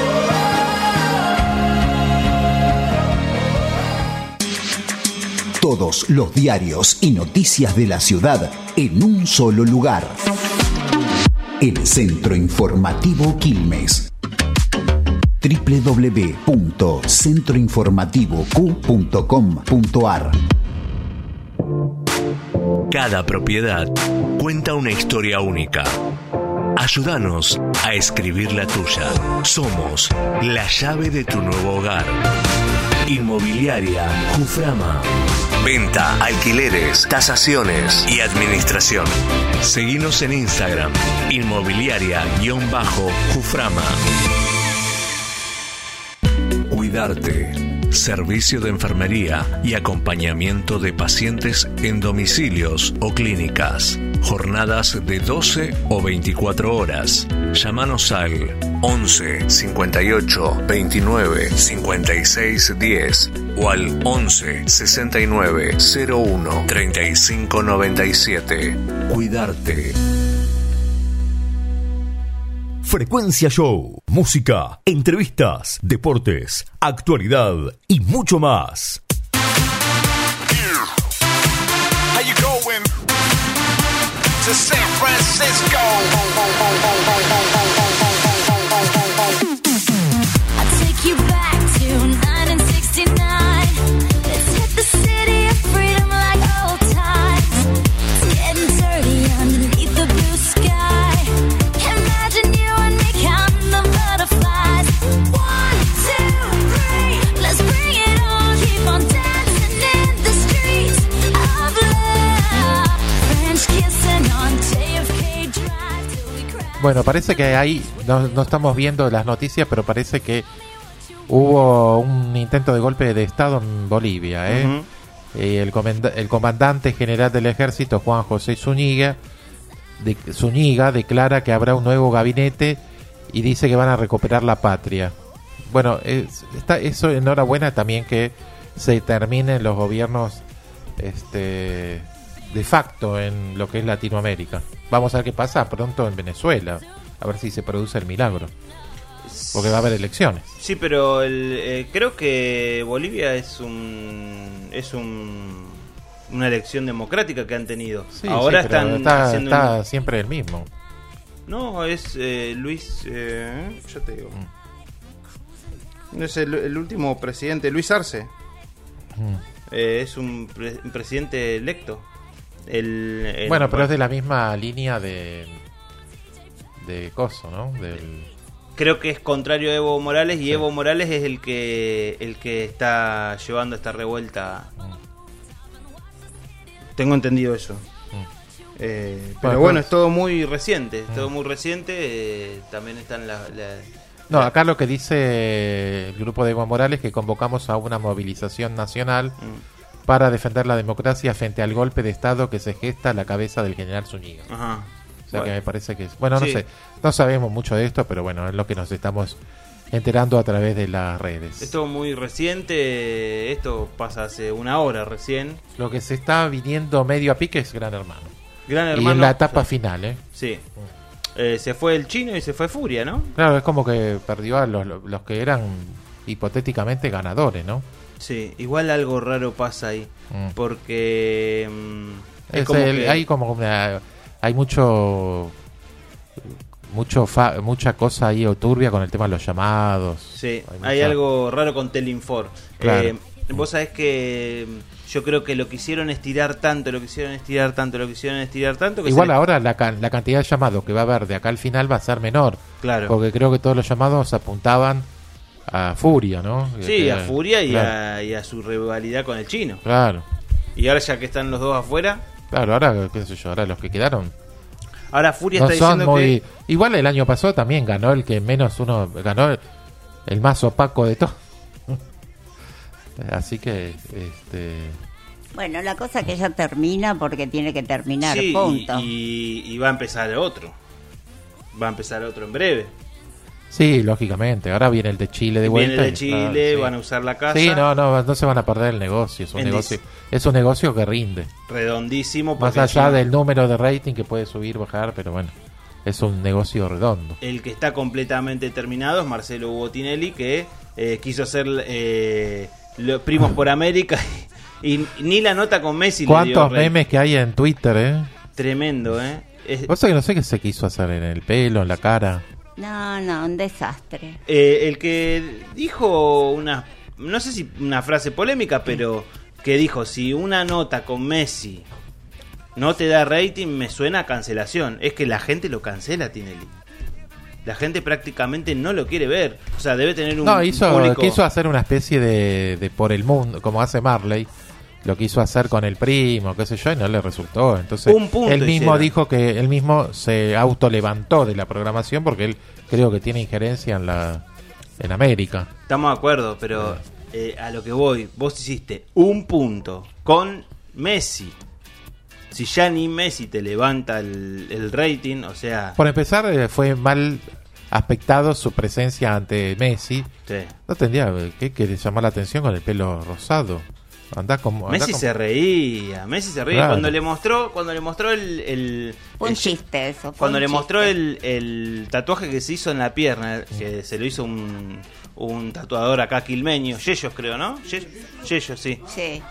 Todos los diarios y noticias de la ciudad en un solo lugar. El Centro Informativo Quilmes. www.centroinformativoq.com.ar. Cada propiedad cuenta una historia única. Ayúdanos a escribir la tuya. Somos la llave de tu nuevo hogar. Inmobiliaria Juframa. Venta, alquileres, tasaciones y administración. Seguinos en Instagram. Inmobiliaria_Juframa. Cuidarte. Servicio de enfermería y acompañamiento de pacientes en domicilios o clínicas. Jornadas de 12 o 24 horas. Llámanos al 11 58 29 56 10 o al 11 69 01 35 97. Cuidarte. Frecuencia Show, música, entrevistas, deportes, actualidad y mucho más. How you going to San Francisco? I'll take you back to 1969. Let's hit the city of freedom like old times. It's getting dirty underneath the blue sky. Imagine you and me counting the butterflies. 1, 2, 3, let's bring it on. Keep on dancing in the streets of love. French kissing on JFK Drive till we crash. Bueno, parece que ahí no estamos viendo las noticias, pero parece que hubo un intento de golpe de Estado en Bolivia. Ujú. El comandante general del ejército, Juan José Zúñiga, declara que habrá un nuevo gabinete y dice que van a recuperar la patria. Bueno, eso enhorabuena también que se terminen los gobiernos de facto en lo que es Latinoamérica. Vamos a ver qué pasa pronto en Venezuela, a ver si se produce el milagro, porque va a haber elecciones. Sí, pero creo que Bolivia es una elección democrática que han tenido. Sí, ahora sí, pero están está haciendo siempre el mismo. No, es Luis, ya te digo. No es el último presidente, Luis Arce. Es un presidente electo. Bueno, pero es de la misma línea de Coso, ¿no? Creo que es contrario a Evo Morales y Evo Morales es el que está llevando esta revuelta. Tengo entendido eso. Pero bueno, es todo muy reciente. También están No, acá lo que dice el grupo de Evo Morales es que convocamos a una movilización nacional para defender la democracia frente al golpe de Estado que se gesta a la cabeza del general Zúñiga. Ajá. sea Bueno. que me parece que... Bueno, no Sí. sé, no sabemos mucho de esto, pero bueno, es lo que nos estamos enterando a través de las redes. Esto muy reciente, esto pasa hace una hora recién. Lo que se está viniendo medio a pique es Gran Hermano. Gran Y Hermano. en la etapa final, ¿eh? Sí. Se fue el chino y se fue Furia, ¿no? Claro, es como que perdió a los que eran hipotéticamente ganadores, ¿no? Sí, igual algo raro pasa ahí. Porque es Es como el- que- hay como hay mucha cosa ahí o turbia con el tema de los llamados. Sí, Hay hay mucha- algo raro con Telinfor. Claro. Vos sabés que yo creo que lo quisieron estirar tanto, que Igual se le- ahora la cantidad de llamados que va a haber de acá al final va a ser menor. Claro. Porque creo que todos los llamados apuntaban a Furia, ¿no? Sí, Que- a Furia y, claro. y a su rivalidad con el chino. Claro. Y ahora ya que están los dos afuera, Claro, ahora, qué sé yo, ahora los que quedaron ahora Furia no está son diciendo muy... que... Igual el año pasado también ganó el que menos uno... Ganó el más opaco de todos. Así que... Bueno, la cosa que ya termina porque tiene que terminar, Sí, punto. y va a empezar otro. Va a empezar otro en breve. Sí, lógicamente. Ahora viene el de Chile de vuelta. Viene de y, Chile, claro, sí. van a usar la casa. Sí, no se van a perder el negocio. Es un En negocio, es un negocio que rinde. Redondísimo. Más porque allá encima del número de rating que puede subir, bajar, pero bueno, es un negocio redondo. el que está completamente terminado es Marcelo Hugo Tinelli, que quiso hacer los Primos por América y ni la nota con Messi le dio ¿Cuántos rating. memes que hay en Twitter, eh? Tremendo, ¿eh? Vos sabés que no sé qué se quiso hacer en el pelo, en la cara. No, un desastre. El que dijo una, no sé si una frase polémica, pero que dijo, si una nota con Messi no te da rating, me suena a cancelación. Es que la gente lo cancela, Tinelli. La gente prácticamente no lo quiere ver. O sea, debe tener un No, público... quiso hacer una especie de por el mundo, como hace Marley. Lo quiso hacer con el primo, qué sé yo, y no le resultó. Entonces, Un punto él mismo hicieron. dijo que él mismo se autolevantó de la programación porque él creo que tiene injerencia en América. Estamos de acuerdo, pero a lo que voy, vos hiciste un punto con Messi. Si ya ni Messi te levanta el rating, o sea... Por empezar, fue mal aspectado su presencia ante Messi. Sí. No tendría que llamar la atención con el pelo rosado. Messi se reía, Claro. cuando le mostró el Un chiste eso. fue cuando un le chiste. mostró el tatuaje que se hizo en la pierna, que se lo hizo un tatuador acá quilmeño, Yeyos creo, ¿no? Yeyos, sí. Sí.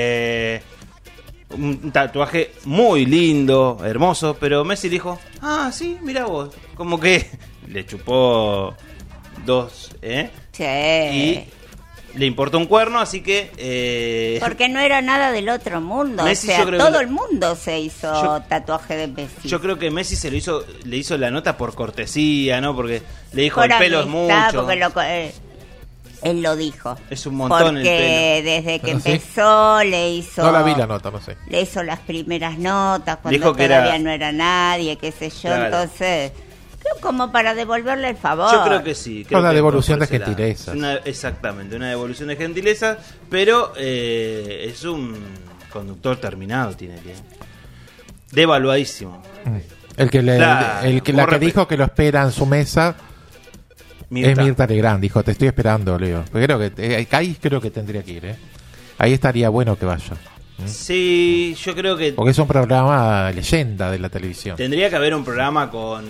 Un tatuaje muy lindo, hermoso, pero Messi le dijo, ah, sí, mira vos, como que le chupó dos, ¿eh? Sí. Y le importó un cuerno, así que... Porque no era nada del otro mundo. Messi, o sea, yo creo todo que- el mundo se hizo tatuaje de Messi. Yo creo que Messi le hizo la nota por cortesía, ¿no? Porque le dijo Por el pelo es amistad, mucho. porque él lo dijo. Es un montón el Porque pelo. desde que ¿Ah, sí? empezó le hizo... No la vi la nota, no sé. Le hizo las primeras notas cuando Dijo que todavía era- no era nadie, qué sé yo. Claro. Entonces, creo como para devolverle el favor. Yo creo que sí. creo Una que devolución por de ese lado. gentilezas. Exactamente, una devolución de gentileza, pero es un conductor terminado, tiene que... Devaluadísimo. El que Claro, la como que dijo que lo espera en su mesa Mirta. es Mirta Legrand. Dijo, te estoy esperando, Leo. Creo que ahí creo que tendría que ir, ¿eh? Ahí estaría bueno que vaya. Sí, yo creo que Porque es un programa leyenda de la televisión. tendría que haber un programa con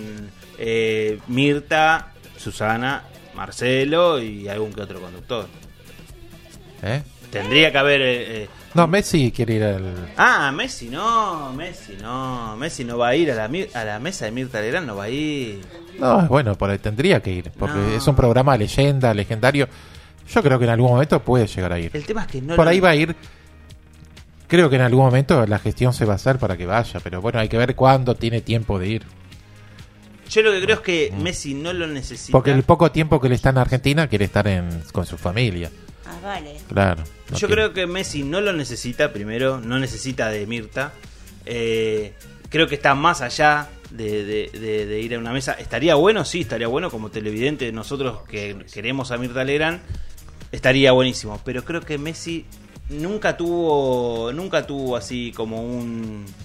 Mirta, Susana, Marcelo y algún que otro conductor. ¿Eh? Tendría que haber... No, Messi quiere ir al... Messi no va a ir a la mesa de Mirta Legrand, no va a ir. No, bueno, por ahí tendría que ir. Porque No. es un programa legendario. Yo creo que en algún momento puede llegar a ir. El tema es que no Por lo- ahí va a ir. Creo que en algún momento la gestión se va a hacer para que vaya. Pero bueno, hay que ver cuándo tiene tiempo de ir. Yo lo que creo es que Messi no lo necesita. Porque el poco tiempo que él está en Argentina quiere estar con su familia. Ah, vale. Claro. no Yo tiene- creo que Messi no lo necesita, primero, no necesita de Mirta. Creo que está más allá de ir a una mesa. ¿Estaría bueno? Sí, estaría bueno como televidente. Nosotros que queremos a Mirta Legrand, estaría buenísimo. Pero creo que Messi nunca tuvo así como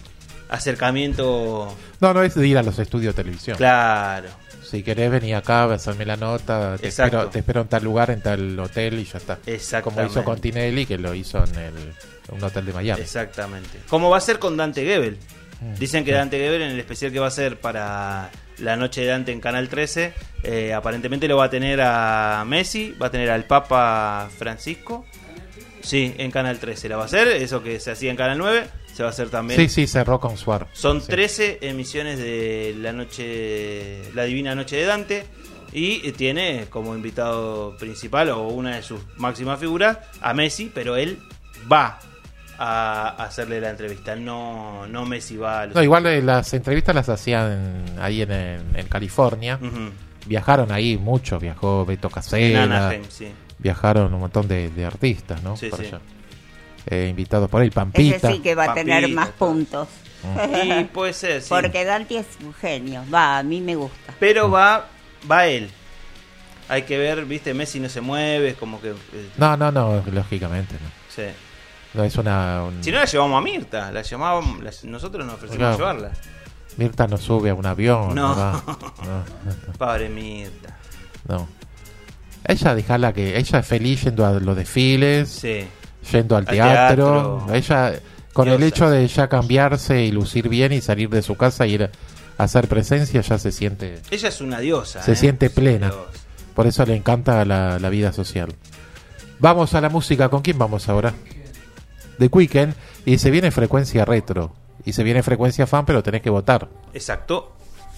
acercamiento. No es de ir a los estudios de televisión. Claro. Si querés venir acá, hacerme la nota, te espero en tal lugar, en tal hotel y ya está. Exactamente. Como hizo con Tinelli, que lo hizo en un hotel de Miami. Exactamente. Como va a ser con Dante Gebel. Dicen que Dante Gebel, en el especial que va a hacer para la noche de Dante en Canal 13, aparentemente lo va a tener a Messi, va a tener al Papa Francisco. Sí, en Canal 13 la va a hacer, eso que se hacía en Canal 9, se va a hacer también. Sí, cerró con Suar. Son 13 emisiones de la Divina Noche de Dante, y tiene como invitado principal, o una de sus máximas figuras, a Messi, pero él va a hacerle la entrevista, no Messi va a No, igual las entrevistas las hacían ahí en California. Viajaron ahí mucho, viajó Beto Casella, en Anaheim, sí. Viajaron un montón de artistas, ¿no? Sí, por sí. allá. Invitados por ahí, Pampita. Ese sí que va a tener más puntos. Y puede ser, sí. Porque Dante es un genio, a mí me gusta. Pero va él. Hay que ver, viste, Messi no se mueve, es como que... No, lógicamente no. Sí. No es Si no, la llevamos a Mirta, nosotros nos ofrecimos llevarla. Mirta no sube a un avión. No. No. Pobre Mirta. No. Ella ella es feliz yendo a los desfiles, sí, yendo al teatro. Ella, con el hecho de ya cambiarse y lucir bien y salir de su casa y ir a hacer presencia, ya se siente... Ella es una diosa. Se siente plena. Por eso le encanta la vida social. Vamos a la música. ¿Con quién vamos ahora? The Weeknd. Y se viene Frecuencia Retro. Y se viene Frecuencia Fan, pero tenés que votar. Exacto.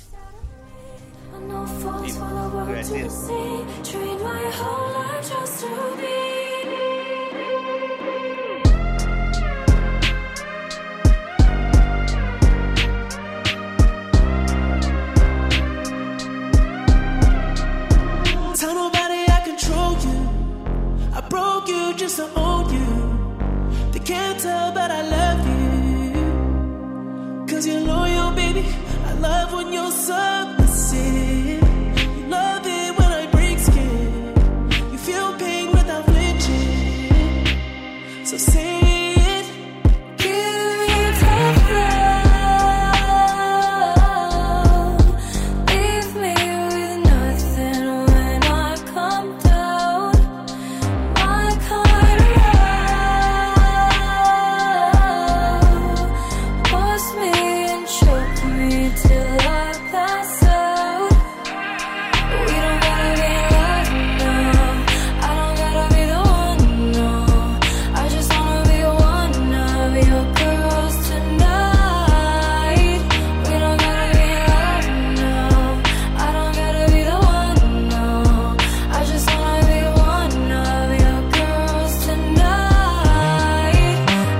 Tell nobody I control you. I broke you just to own you. They can't tell that I love you. Cause you're loyal, baby. I love when you're submissive. You love it when I break skin. You feel pain without flinching. So say it. Give me tough love. Leave me with nothing when I come down. My kind of love. Force me and choke me till I pass out. We don't gotta be in love now. I don't gotta be the one, no. I just wanna be one of your girls tonight. We don't gotta be in love now. I don't gotta be the one, no. I just wanna be one of your girls tonight.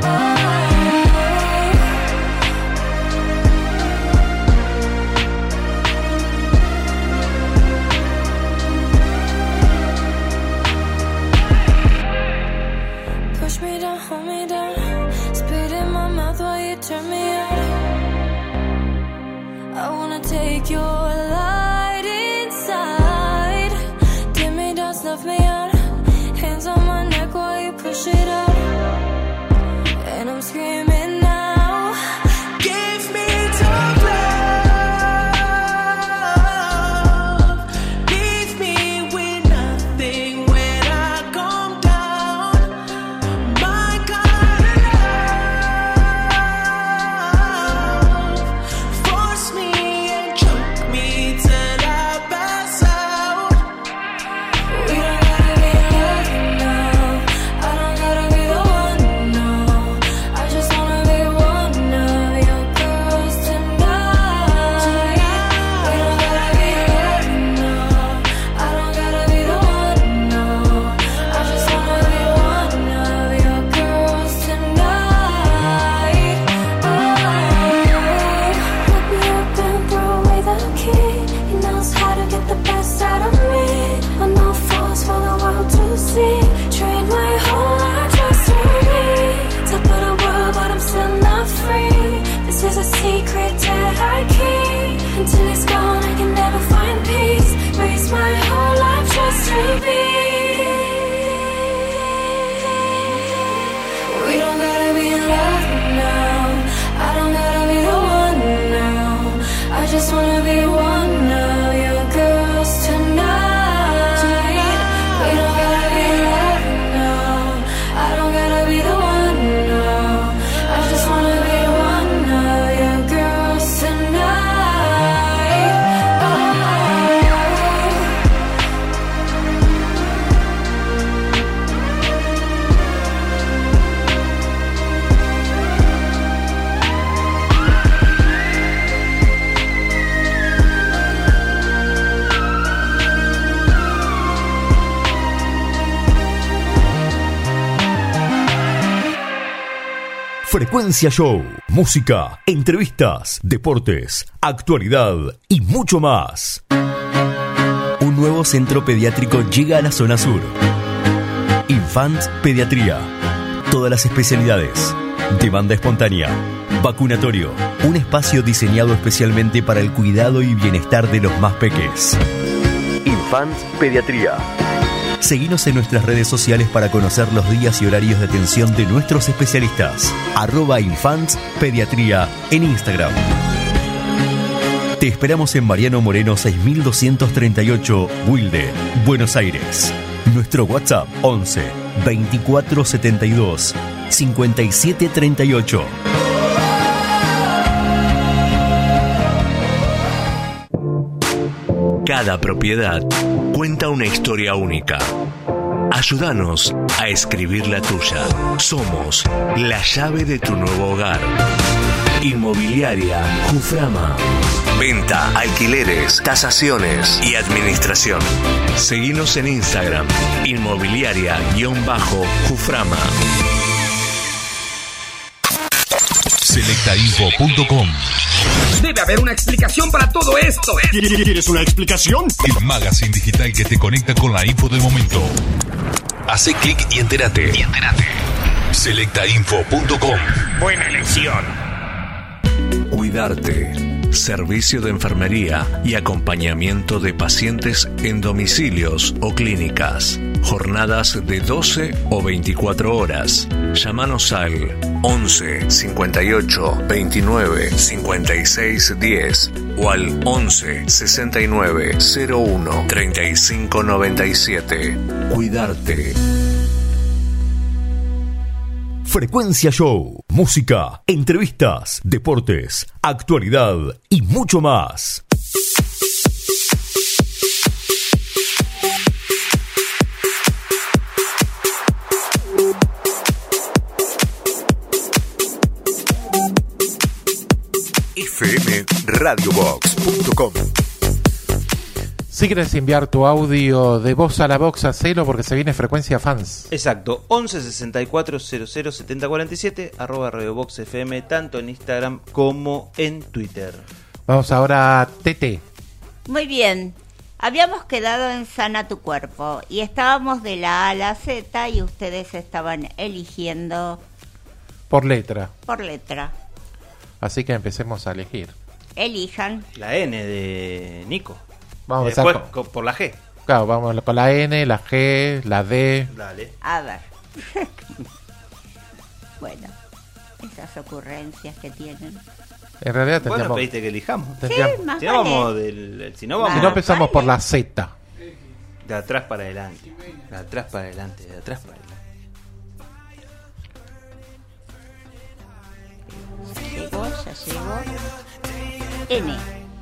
Push me down, hold me down. Spit in my mouth while you turn me on. I wanna take your light inside. Dim me down, snuff me out. Hands on my neck while you push it up. And I'm screaming now. Give me tough love. Leave me with nothing when I come down. My kind of love. Force me and choke me Frecuencia Show, música, entrevistas, deportes, actualidad y mucho más. Un nuevo centro pediátrico llega a la zona sur. Infants Pediatría. Todas las especialidades. Demanda espontánea. Vacunatorio. Un espacio diseñado especialmente para el cuidado y bienestar de los más peques. Infants Pediatría. Seguinos en nuestras redes sociales para conocer los días y horarios de atención de nuestros especialistas. @Infants Pediatría en Instagram. Te esperamos en Mariano Moreno 6238, Wilde, Buenos Aires. Nuestro WhatsApp 11 24 72 57 38. Cada propiedad cuenta una historia única. Ayúdanos a escribir la tuya. Somos la llave de tu nuevo hogar. Inmobiliaria Juframa. Venta, alquileres, tasaciones y administración. Seguinos en Instagram. Inmobiliaria_Juframa. Selectainfo.com. Debe haber una explicación para todo esto. ¿Quieres una explicación? El magazine digital que te conecta con la info del momento. Hace clic y entérate. Selectainfo.com. Buena elección. Cuidarte. Servicio de enfermería y acompañamiento de pacientes en domicilios o clínicas. Jornadas de 12 o 24 horas. Llámanos al 11 58 29 56 10 o al 11 69 01 35 97. Cuidarte. Frecuencia Show, música, entrevistas, deportes, actualidad y mucho más. fmradiobox.com. Si quieres enviar tu audio de voz a la box, hacelo porque se viene Frecuencia Fans. Exacto, 11 64 00 70 47, @radiobox FM, tanto en Instagram como en Twitter. Vamos ahora a Tete. Muy bien. Habíamos quedado en Sana tu Cuerpo y estábamos de la A a la Z y ustedes estaban eligiendo Por letra. por letra. Así que empecemos a elegir. Elijan. La N de Nico. Vamos a Después empezar por la G. Claro, vamos con la N, la G, la D. Dale. A ver. Bueno, esas ocurrencias que tienen. En realidad Bueno, tendríamos... pediste que elijamos. tendríamos- Sí, más Si no, vale. vamos si no empezamos por la Z. de atrás para adelante. De atrás para adelante, de atrás para adelante. Llegó, ya llegó. N.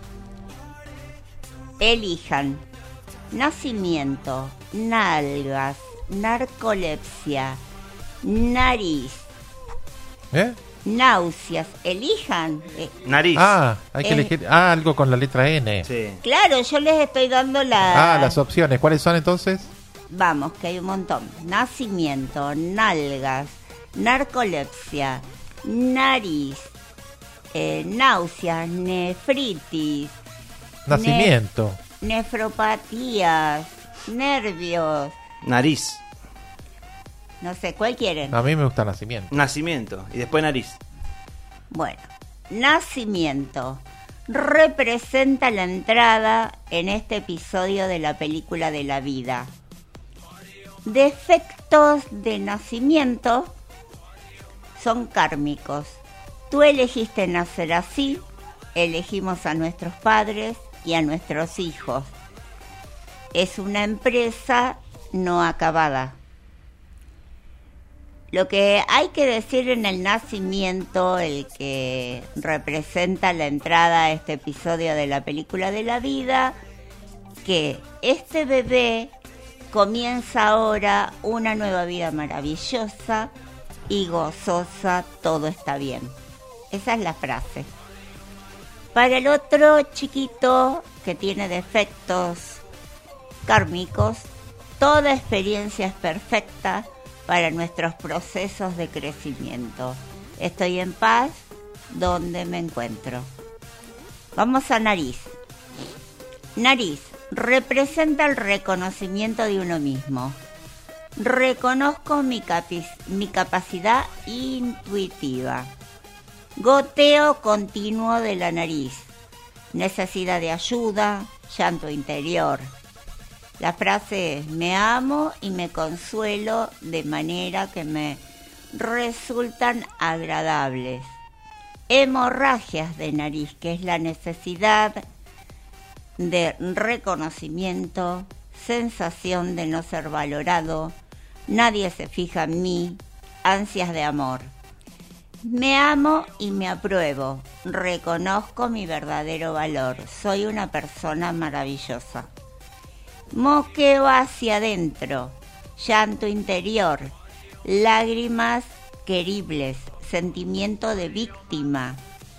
Elijan. Nacimiento, nalgas, narcolepsia, nariz, ¿Eh? náuseas. Elijan. Nariz. Ah, hay que elegir. Ah, algo con la letra N. Sí. Claro, yo les estoy dando la... Ah, las opciones. ¿Cuáles son entonces? Vamos, que hay un montón. Nacimiento, nalgas, narcolepsia, nariz, náuseas, nefritis, Nacimiento. nefropatías, nervios, Nariz. no sé, ¿cuál quieren? A mí me gusta nacimiento. Nacimiento. Y después nariz. Bueno, nacimiento representa la entrada en este episodio de la película de la vida. Defectos de nacimiento son kármicos. Tú elegiste nacer así, elegimos a nuestros padres y a nuestros hijos. Es una empresa no acabada. Lo que hay que decir en el nacimiento, el que representa la entrada a este episodio de la película de la vida, que este bebé comienza ahora una nueva vida maravillosa y gozosa, todo está bien. Esa es la frase. Para el otro chiquito que tiene defectos kármicos, toda experiencia es perfecta para nuestros procesos de crecimiento. Estoy en paz donde me encuentro. Vamos a nariz. Nariz representa el reconocimiento de uno mismo. Reconozco mi capacidad intuitiva. Goteo continuo de la nariz. Necesidad de ayuda, llanto interior. La frase es: me amo y me consuelo de manera que me resultan agradables. Hemorragias de nariz, que es la necesidad de reconocimiento, sensación de no ser valorado, nadie se fija en mí, ansias de amor. Me amo y me apruebo, reconozco mi verdadero valor, soy una persona maravillosa. Moqueo hacia adentro, llanto interior, lágrimas queribles, sentimiento de víctima,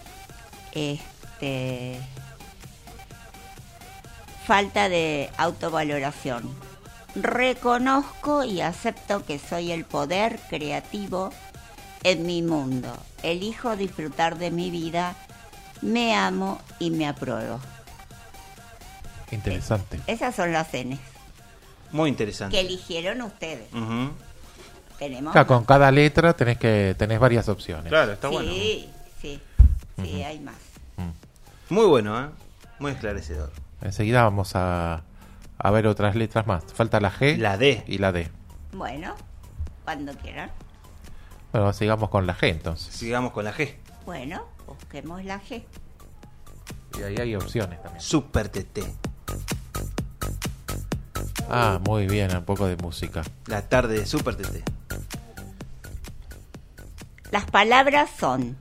falta de autovaloración. Reconozco y acepto que soy el poder creativo en mi mundo. Elijo disfrutar de mi vida, me amo y me apruebo. Interesante. Esas son las Ns. Muy interesante. Que eligieron ustedes. Ujú. Tenemos. Claro, con cada letra tenés varias opciones. Claro, está Sí, bueno. sí, hay más. Muy bueno, ¿eh? Muy esclarecedor. Enseguida vamos a ver otras letras más. Falta la G, La D y la D. Bueno, cuando quieran. Bueno, sigamos con la G entonces. Sigamos con la G. Bueno, busquemos la G. Y ahí hay opciones también. Super TT. Ah, muy bien, un poco de música. La tarde de Super TT. Las palabras son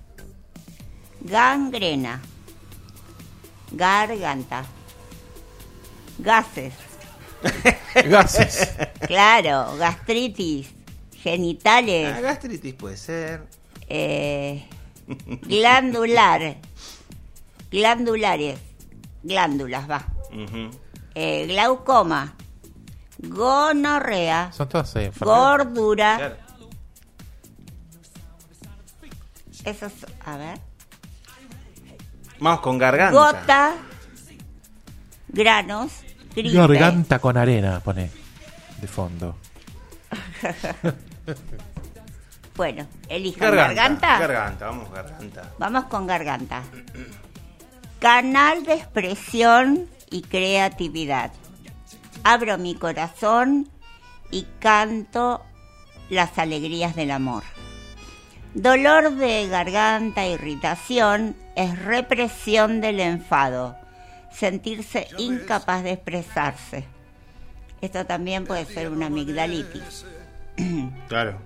gangrena, garganta, gases. Gases. Claro, gastritis, genitales. Gastritis puede ser. Glandular, glandulares, glándulas, va. Glaucoma, gonorrea, Son todas enfermedades. gordura. Claro. Esos, a ver. Vamos con garganta. Gota, granos, gripe. Garganta con arena, pone de fondo. Bueno, elijan garganta. Garganta, vamos garganta. Vamos con garganta. Canal de expresión y creatividad. Abro mi corazón y canto las alegrías del amor. Dolor de garganta, irritación, es represión del enfado. Sentirse incapaz de expresarse. Esto también puede ser una amigdalitis. Claro.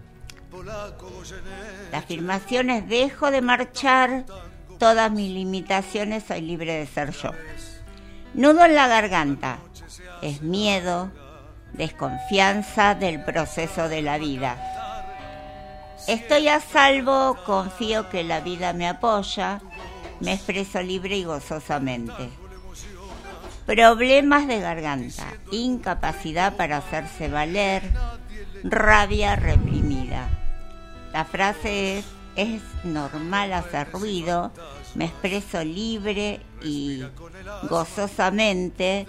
La afirmación es: dejo de marchar todas mis limitaciones, soy libre de ser yo. Nudo en la garganta es miedo, desconfianza del proceso de la vida. Estoy a salvo, confío que la vida me apoya, me expreso libre y gozosamente. Problemas de garganta, incapacidad para hacerse valer, rabia reprimida. La frase es normal hacer ruido, me expreso libre y gozosamente.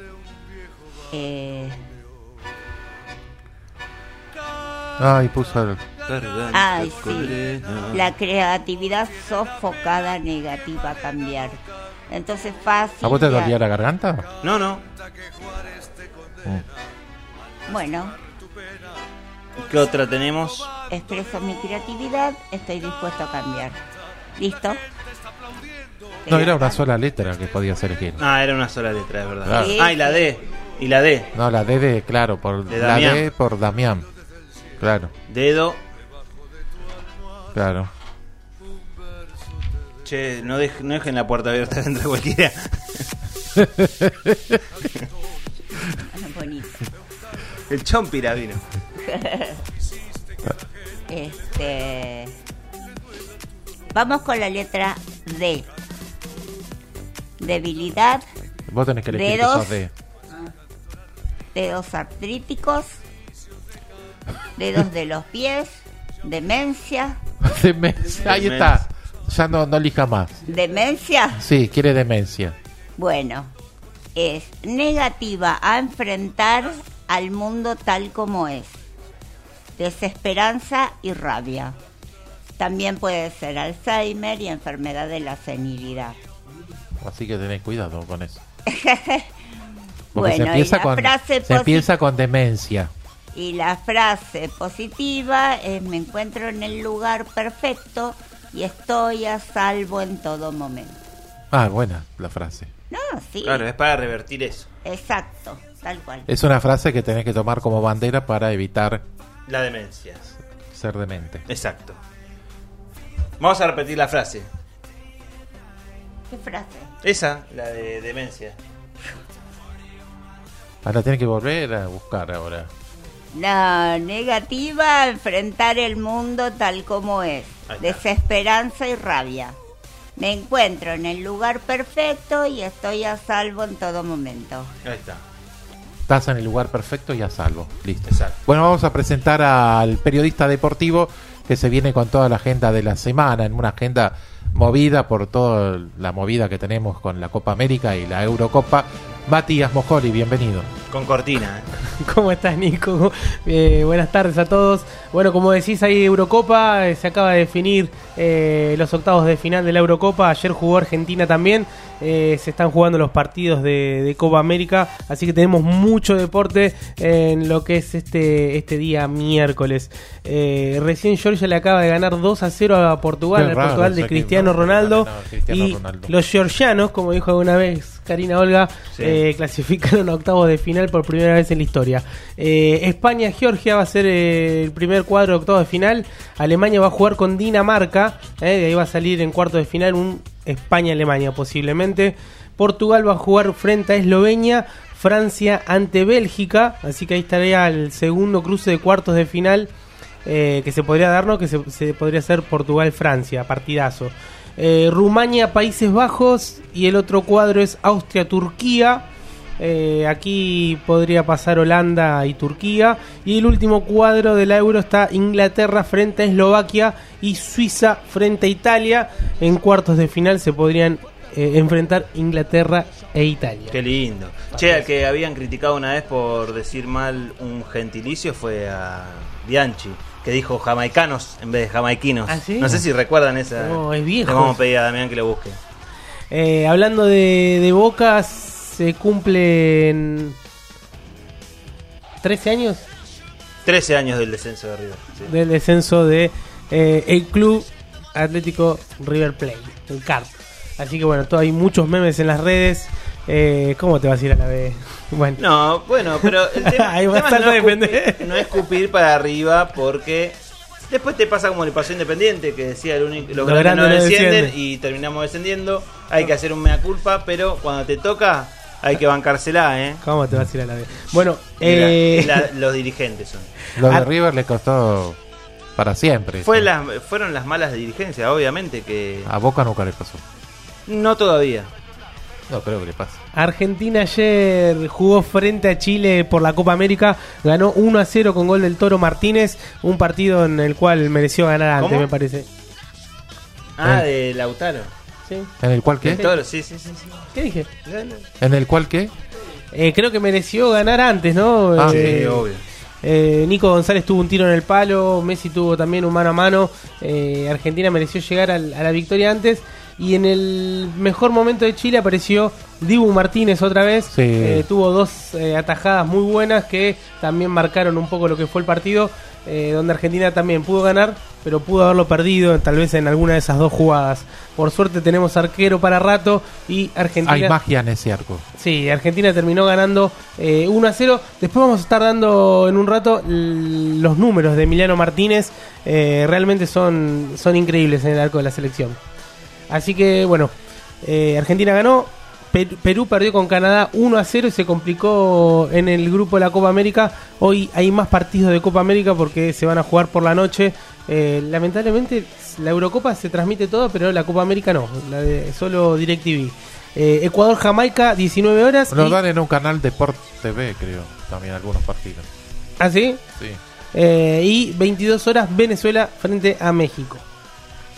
Ay, puso el... Ay, sí. La creatividad sofocada, negativa, cambiar. Entonces fácil. ¿A vos te dolía la garganta? No, no. Bueno, ¿Qué otra tenemos? expreso mi creatividad, estoy dispuesto a cambiar. ¿Listo? No, era una sola letra que podía ser elegir. Ah, era una sola letra, es verdad. Claro. Sí, Ah, y la D. Y la D. No, la D de, claro, por De la Damián. D por Damián. Claro, Dedo. claro. Che, no dejen la puerta abierta entre cualquiera. Bonito. El chompira vino. Vamos con la letra D. Debilidad, Vos tenés que elegir que Dedos. sos D. dedos artríticos, dedos de los pies, demencia, Demencia. Ahí está. Ya no elija más. ¿Demencia? Sí, quiere demencia. Bueno, es negativa a enfrentar al mundo tal como es. Desesperanza y rabia. También puede ser Alzheimer y enfermedad de la senilidad. Así que tenés cuidado con eso. Bueno, se empieza con demencia. Y la frase positiva es: me encuentro en el lugar perfecto y estoy a salvo en todo momento. Ah, buena la frase. No, sí. Claro, es para revertir eso. Exacto, tal cual. Es una frase que tenés que tomar como bandera para evitar la demencia. Ser demente. Exacto. Vamos a repetir la frase. ¿Qué frase? Esa, la de demencia. Ahora tenés que volver a buscar ahora. La negativa, enfrentar el mundo tal como es. Desesperanza y rabia. Me encuentro en el lugar perfecto y estoy a salvo en todo momento. Ahí está. Estás en el lugar perfecto y a salvo. Listo. Exacto. Bueno, vamos a presentar al periodista deportivo que se viene con toda la agenda de la semana, en una agenda movida por toda la movida que tenemos con la Copa América y la Eurocopa. Matías Mojoli, bienvenido. Con cortina. ¿Cómo estás, Nico? Buenas tardes a todos. Bueno, como decís, hay Eurocopa, se acaba de definir los octavos de final de la Eurocopa. Ayer jugó Argentina también. Se están jugando los partidos de Copa América, así que tenemos mucho deporte en lo que es este día miércoles. Recién Georgia le acaba de ganar 2-0 a Portugal, al Portugal de Cristiano Ronaldo. Los georgianos, como dijo alguna vez Karina Olga, clasificaron a octavos de final por primera vez en la historia. España-Georgia va a ser el primer cuadro de octavos de final. Alemania va a jugar con Dinamarca, de ahí va a salir en cuartos de final un España-Alemania posiblemente. Portugal va a jugar frente a Eslovenia. Francia ante Bélgica, así que ahí estaría el segundo cruce de cuartos de final que se podría darnos, que se podría hacer Portugal-Francia, partidazo. Rumania, Países Bajos, y el otro cuadro es Austria-Turquía. Aquí podría pasar Holanda y Turquía. Y el último cuadro de la Euro está Inglaterra frente a Eslovaquia y Suiza frente a Italia. En cuartos de final se podrían enfrentar Inglaterra e Italia. Qué lindo. Che, al que habían criticado una vez por decir mal un gentilicio fue a Bianchi, que dijo jamaicanos en vez de jamaiquinos. ¿Ah, sí? No sé si recuerdan esa. No, es viejo. Le vamos a pedir a Damián que lo busque. Hablando de Boca, se cumplen 13 años. 13 años del descenso de River. Sí. Del descenso de el Club Atlético River Plate, el CART. Así que bueno, hay muchos memes en las redes. ¿Cómo te vas a ir a la B? Bueno. No, bueno, pero el tema, no es escupir para arriba, porque después te pasa como le pasó a Independiente, que decía los grandes no descienden y terminamos descendiendo. Hay que hacer un mea culpa, pero cuando te toca hay que bancársela, ¿eh? ¿Cómo te vas a ir a la B? Bueno, los dirigentes son. Lo de River le costó para siempre. Fueron las malas dirigencias, obviamente que a Boca nunca le pasó. No todavía. No creo que le pase. Argentina ayer jugó frente a Chile por la Copa América. Ganó 1-0 con gol del Toro Martínez. Un partido en el cual mereció ganar antes, me parece. De Lautaro. Sí. ¿En el cual qué? El Toro, sí. ¿Qué dije? ¿En el cual qué? Creo que mereció ganar antes, ¿no? Sí, obvio. Nico González tuvo un tiro en el palo. Messi tuvo también un mano a mano. Argentina mereció llegar a la victoria antes. Y en el mejor momento de Chile apareció Dibu Martínez otra vez. Sí. Tuvo dos atajadas muy buenas que también marcaron un poco lo que fue el partido, donde Argentina también pudo ganar, pero pudo haberlo perdido tal vez en alguna de esas dos jugadas. Por suerte tenemos arquero para rato y Argentina... Hay magia en ese arco. Sí, Argentina terminó ganando 1-0. Después vamos a estar dando en un rato los números de Emiliano Martínez. Realmente son increíbles en el arco de la selección. Así que bueno, Argentina ganó, Perú perdió con Canadá 1-0 y se complicó en el grupo de la Copa América. Hoy hay más partidos de Copa América porque se van a jugar por la noche. Lamentablemente la Eurocopa se transmite todo, pero la Copa América no, solo DirecTV. Ecuador-Jamaica, 19 horas. Lo dan en un canal de Sport TV, creo, también algunos partidos. ¿Ah, sí? Sí. Y 22 horas Venezuela frente a México.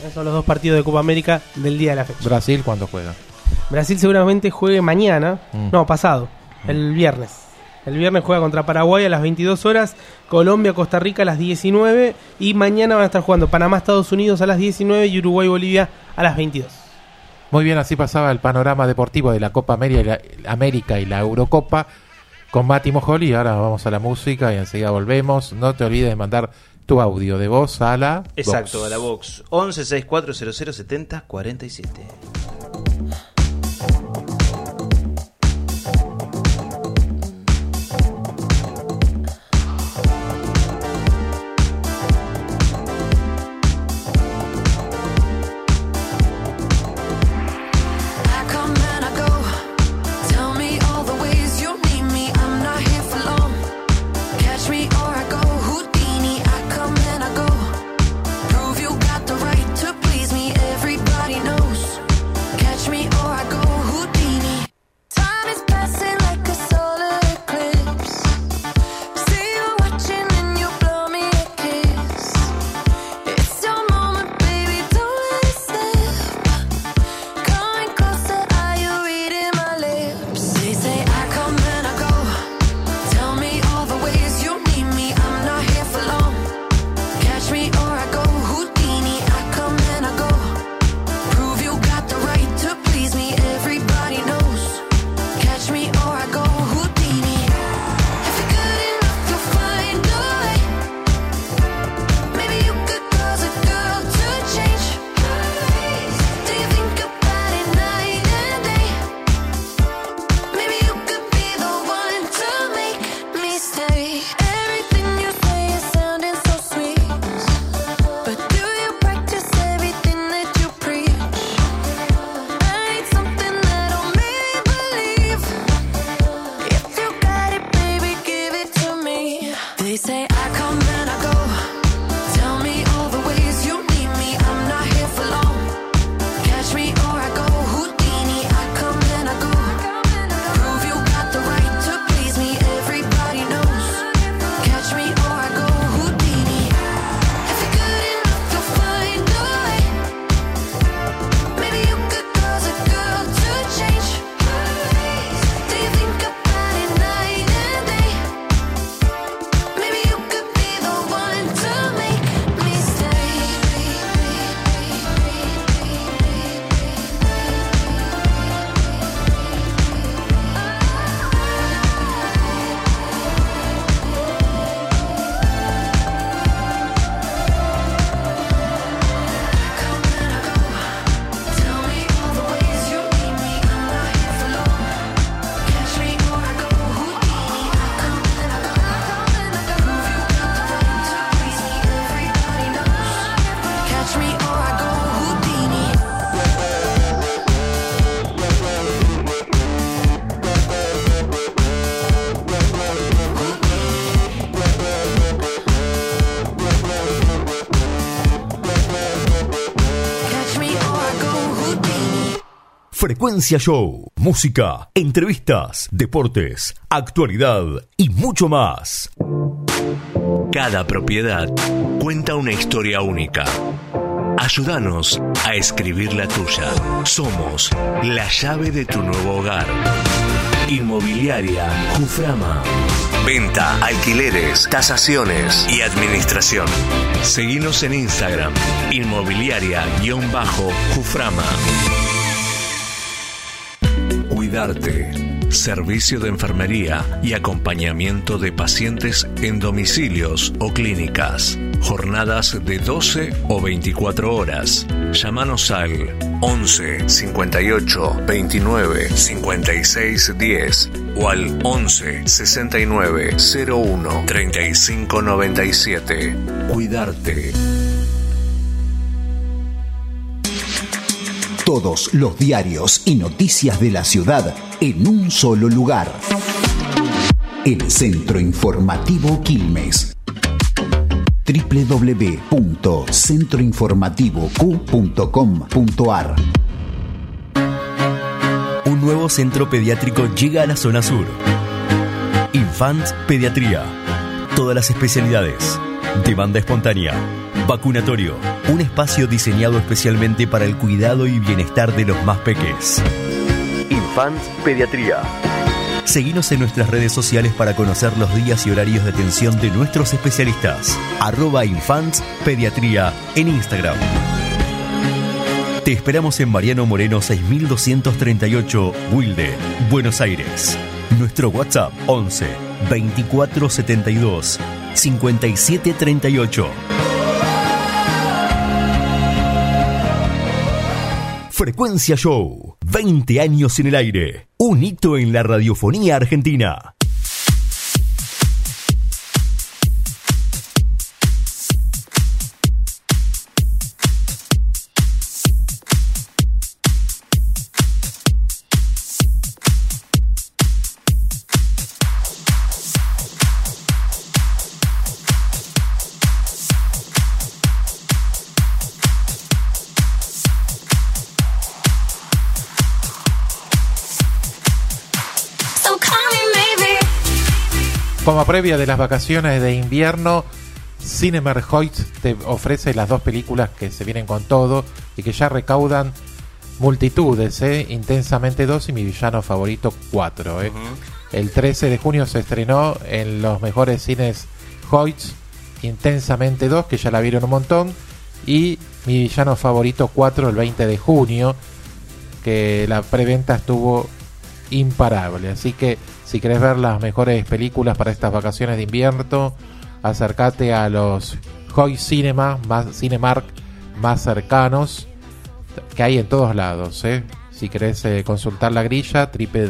Esos son los dos partidos de Copa América del día de la fecha. ¿Brasil cuándo juega? Brasil seguramente juegue mañana, no, pasado, el viernes. El viernes juega contra Paraguay a las 22 horas, Colombia, Costa Rica a las 19 y mañana van a estar jugando Panamá, Estados Unidos a las 19 y Uruguay, Bolivia a las 22. Muy bien, así pasaba el panorama deportivo de la Copa América y la Eurocopa con Mati Mojoli. Ahora vamos a la música y enseguida volvemos. No te olvides de mandar tu audio de voz a la Exacto, Vox. a la Vox 11 64 00 70 47. I come and I go. Tell me all the ways you need me. I'm not here for long. Catch me or I go Houdini. I come and I go. Prove you got the right to please me. Everybody knows. Catch me or I go Houdini. Time is passing like a solar eclipse. See you watching and you blow me a kiss. It's your moment, baby. Don't let it slip. Coming closer, are you reading my lips? They say I come and I go. Tell me all the ways you need me. I'm not here for long. Catch me or I go Houdini. I come and I go. Prove you got the right to please me. Everybody knows. Catch me or I go Houdini. If you're good enough, you'll find a way. Maybe you could cause a girl to change. Do you think about it night and day? Maybe you could be the one to make me stay. Everything you say is sounding so sweet, but do you practice everything that you preach? I need something that'll make me believe. If you got it, baby, give it to me. They say I come and I go. Tell me all the ways you need me. I'm not here for long. Catch me or I go Houdini. I come and I go. Prove you got the right to please me. Everybody knows. Catch me or I go Houdini. If you're good enough, you'll find a way. Maybe you could cause a girl to change. Do you think about it night and day? Maybe you could be the one to make me stay. Tell me all the ways you need me. I'm not here for long. Catch me or I go Houdini. I come and I go. Prove you got the right to please me. Everybody knows. Catch me or I go Houdini. Catch me or I go Houdini. Frecuencia Show, música, entrevistas, deportes, actualidad y mucho más. Cada propiedad cuenta una historia única. Ayúdanos a escribir la tuya. Somos la llave de tu nuevo hogar. Inmobiliaria Juframa. Venta, alquileres, tasaciones y administración. Seguinos en Instagram, inmobiliaria_Juframa. Cuidarte. Servicio de enfermería y acompañamiento de pacientes en domicilios o clínicas. Jornadas de 12 o 24 horas. Llámanos al 11 58 29 56 10 o al 11 69 01 35 97. Cuidarte. Todos los diarios y noticias de la ciudad en un solo lugar. El Centro Informativo Quilmes. www.centroinformativoq.com.ar. Un nuevo centro pediátrico llega a la zona sur. Infant Pediatría. Todas las especialidades. Demanda espontánea. Vacunatorio, un espacio diseñado especialmente para el cuidado y bienestar de los más peques. Infants Pediatría. Seguinos en nuestras redes sociales para conocer los días y horarios de atención de nuestros especialistas. @Infants Pediatría en Instagram. Te esperamos en Mariano Moreno 6238, Wilde, Buenos Aires. Nuestro WhatsApp 11 2472 5738. Frecuencia Show, 20 años en el aire, un hito en la radiofonía argentina. Como previa de las vacaciones de invierno, Cinemark Hoyts te ofrece las dos películas que se vienen con todo y que ya recaudan multitudes, Intensamente 2 y Mi Villano Favorito 4. El 13 de junio se estrenó en los mejores cines Hoyts Intensamente 2, que ya la vieron un montón, y Mi Villano Favorito 4 el 20 de junio, que la preventa estuvo imparable. Así que si querés ver las mejores películas para estas vacaciones de invierno, acércate a los Hoyts Cinemark más cercanos que hay en todos lados. Si querés consultar la grilla,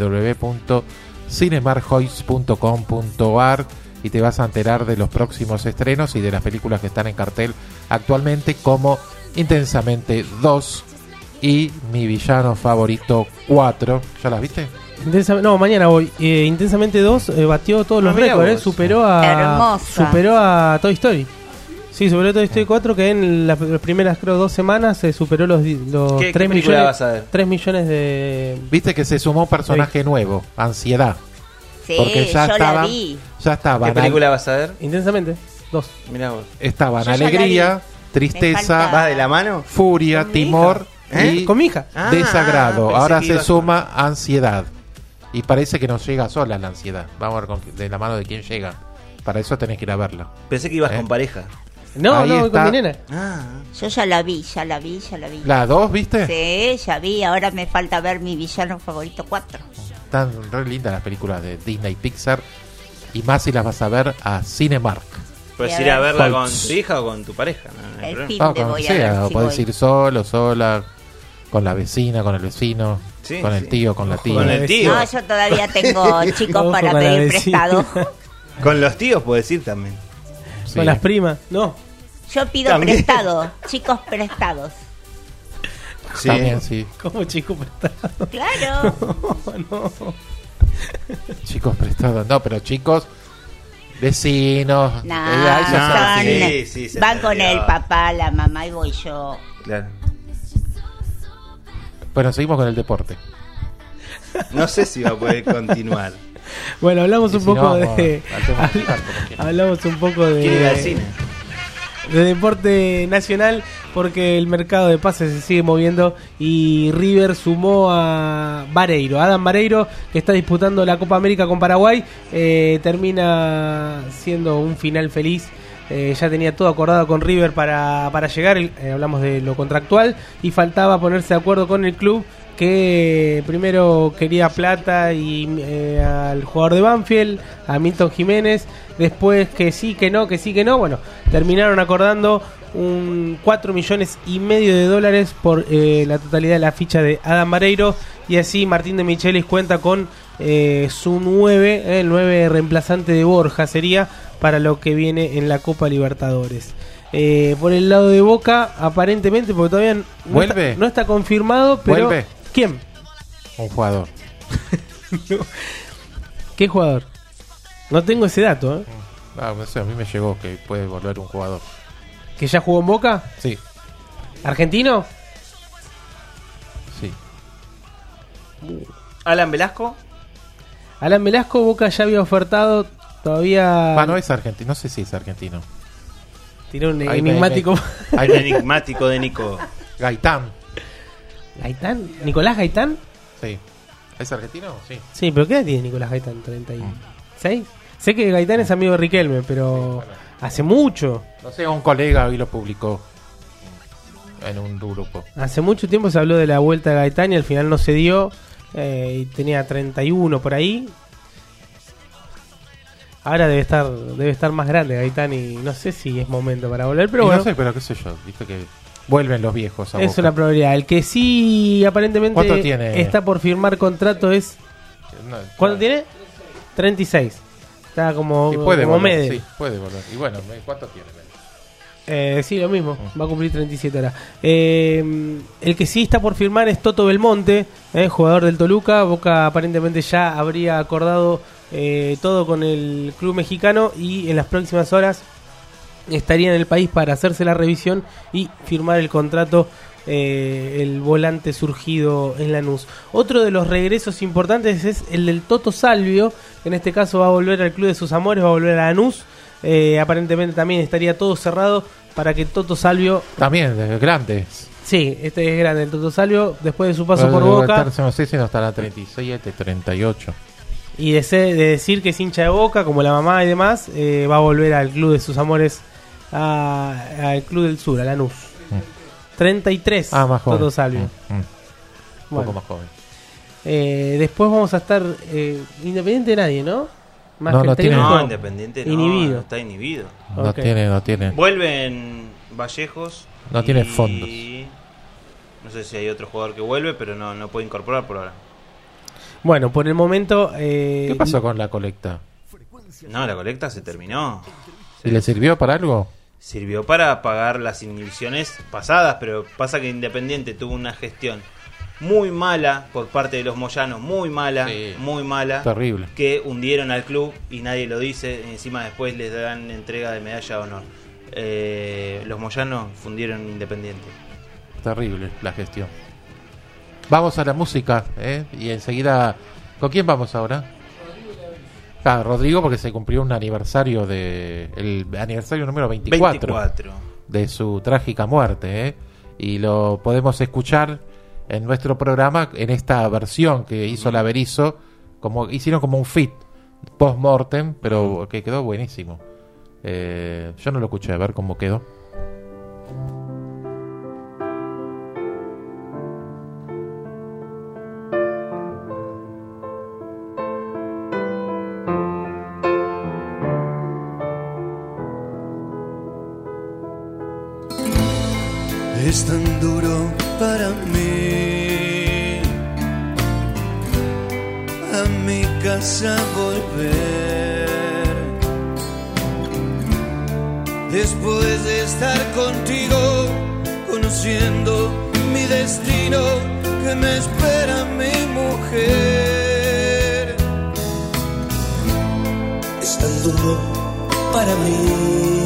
www.cinemarkhoyts.com.ar, y te vas a enterar de los próximos estrenos y de las películas que están en cartel actualmente, como Intensamente 2 y Mi Villano Favorito 4. ¿Ya las viste? No, mañana voy. Intensamente 2 batió todos los récords, superó a Toy Story. Sí, superó a Toy Story 4, que en las primeras, creo, 2 semanas superó los 3 millones. Vas a ver? 3 millones de... Viste que se sumó un personaje nuevo, Ansiedad. Sí, porque ya yo estaban, la vi. ya estaban. ¿Qué película vas a ver? Intensamente 2. Mirá vos. Estaban Yo ya Alegría, la vi. Tristeza, ¿Vas de la mano? Furia, Timor y con mi hija. Desagrado. pensé Ahora que se ibas suma Ansiedad. Y parece que no llega sola la ansiedad. Vamos a ver de la mano de quién llega. Para eso tenés que ir a verla. Pensé que ibas con pareja. No, Ahí no, está. con mi nena. Yo ya la vi. ¿La 2 viste? Sí, ya vi. Ahora me falta ver Mi Villano Favorito 4. Están re lindas las películas de Disney y Pixar. Y más si las vas a ver a Cinemark. ¿Puedes ir a verla con Hoyts. tu hija o con tu pareja? No hay El problema. fin No, de con voy quien a ver sea. si Podés voy. ir solo, sola, con la vecina, con el vecino, Sí, con sí. el tío, con la tía. Con el tío. No, yo todavía tengo chicos Ojo para con la pedir vecina. prestado. Con los tíos puedes ir también. Sí. Con las primas. No. Yo pido También. prestado, chicos prestados. Sí. También, sí. Como chico prestado. Claro. No. Chicos prestados. No, pero chicos, vecinos. No, ahí ya son- sabes. Sí, se van con entendió. el papá, la mamá y voy yo. Claro. Bueno, seguimos con el deporte. No sé si va a poder continuar. Bueno, hablamos Y un si poco no, vamos de... al tema musical, como quieran. Hablamos un poco Quiere ir al cine. de deporte nacional, porque el mercado de pases se sigue moviendo y River sumó a Vareiro, Adam Vareiro, que está disputando la Copa América con Paraguay. Termina siendo un final feliz. Ya tenía todo acordado con River para llegar, hablamos de lo contractual, y faltaba ponerse de acuerdo con el club, que primero quería plata y al jugador de Banfield, a Milton Jiménez, después que sí, que no, bueno, terminaron acordando un 4,5 millones de dólares por la totalidad de la ficha de Adam Vareiro, y así Martín de Michelis cuenta con su 9, el 9 reemplazante de Borja sería para lo que viene en la Copa Libertadores. Por el lado de Boca, aparentemente, porque todavía ¿Vuelve? no está confirmado, pero... ¿Vuelve? ¿Quién? Un jugador. ¿Qué jugador? No tengo ese dato, ¿eh? No sé, a mí me llegó que puede volver un jugador. ¿Que ya jugó en Boca? Sí, ¿Argentino? sí. Alan Velasco. Alan Velasco, Boca ya había ofertado, todavía... No es argentino, no sé si es argentino. Tiró un Ahí enigmático. Hay un enigmático de Nico. Gaitán. ¿Gaitán? ¿Nicolás Gaitán? Sí. ¿Es argentino? Sí. Sí, pero ¿qué edad tiene Nicolás Gaitán? ¿36? Sé que Gaitán es amigo de Riquelme, pero hace mucho. No sé, un colega hoy lo publicó en un grupo. Hace mucho tiempo se habló de la vuelta de Gaitán y al final no se dio. Y tenía 31 por ahí. Ahora debe estar más grande Gaitán y no sé si es momento para volver, pero bueno. No sé, pero qué sé yo, viste que vuelven los viejos a Es Boca. una probabilidad. El que sí aparentemente ¿Cuánto tiene? está por firmar contrato es... No, ¿Cuánto tiene? 36. Está como, sí, puede como volver, Medel. sí, puede volver. Y bueno, ¿cuánto tiene? Sí, lo mismo. Va a cumplir 37 ahora. El que sí está por firmar es Toto Belmonte, jugador del Toluca. Boca aparentemente ya habría acordado todo con el club mexicano y en las próximas horas estaría en el país para hacerse la revisión y firmar el contrato. El volante surgido en Lanús. Otro de los regresos importantes es el del Toto Salvio, que en este caso va a volver al club de sus amores, va a volver a Lanús. Aparentemente también estaría todo cerrado para que Toto Salvio... También, es grande. Sí, este es grande, el Toto Salvio, después de su paso por Boca. No sé si no estará 37, 38. Y de decir que es hincha de Boca, como la mamá y demás, va a volver al club de sus amores, al club del sur, a Lanús. 33, más joven. Toto Salvio. Un Bueno. poco más joven. Después vamos a estar Independiente de nadie, ¿no? Más No, que no el tiene. técnico. No, Independiente no, Inhibido. no está inhibido. No Ok. tiene. Vuelven Vallejos. No tiene fondos. No sé si hay otro jugador que vuelve, pero no puede incorporar por ahora. Bueno, por el momento... ¿Qué pasó con la colecta? No, la colecta se terminó. ¿Y le sirvió para algo? Sirvió para pagar las inhibiciones pasadas, pero pasa que Independiente tuvo una gestión muy mala por parte de los moyanos, muy mala, Terrible. que hundieron al club y nadie lo dice, y encima después les dan entrega de medalla de honor. Los moyanos fundieron Independiente. Terrible la gestión. Vamos a la música, y enseguida... ¿Con quién vamos ahora? Rodrigo, porque se cumplió un aniversario el aniversario número 24 de su trágica muerte, y lo podemos escuchar en nuestro programa en esta versión que hizo la Berizo, hicieron como un feat post-mortem, pero que quedó buenísimo. Yo no lo escuché, a ver cómo quedó. Es tan duro para mí a mi casa volver después de estar contigo, conociendo mi destino, que me espera mi mujer. Es tan duro para mí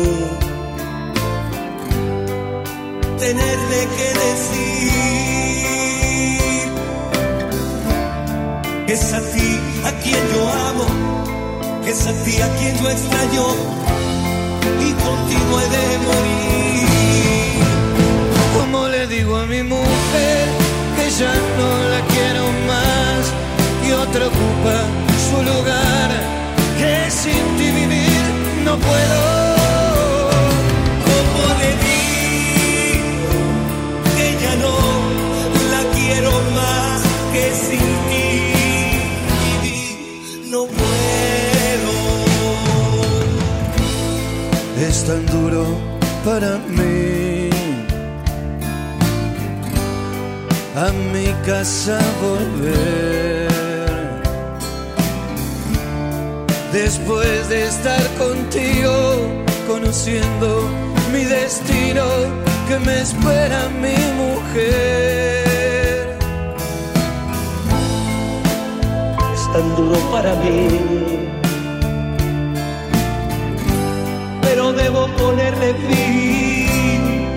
tenerle que decir que es a ti a quien yo amo, que es a ti a quien yo extraño y contigo he de morir. Como le digo a mi mujer que ya no la quiero más, que otra ocupa su lugar, que sin ti vivir no puedo. Quiero más, que sin ti vivir no puedo. Es tan duro para mí a mi casa volver después de estar contigo, conociendo mi destino, que me espera mi mujer. Tan duro para mí, pero debo ponerle fin.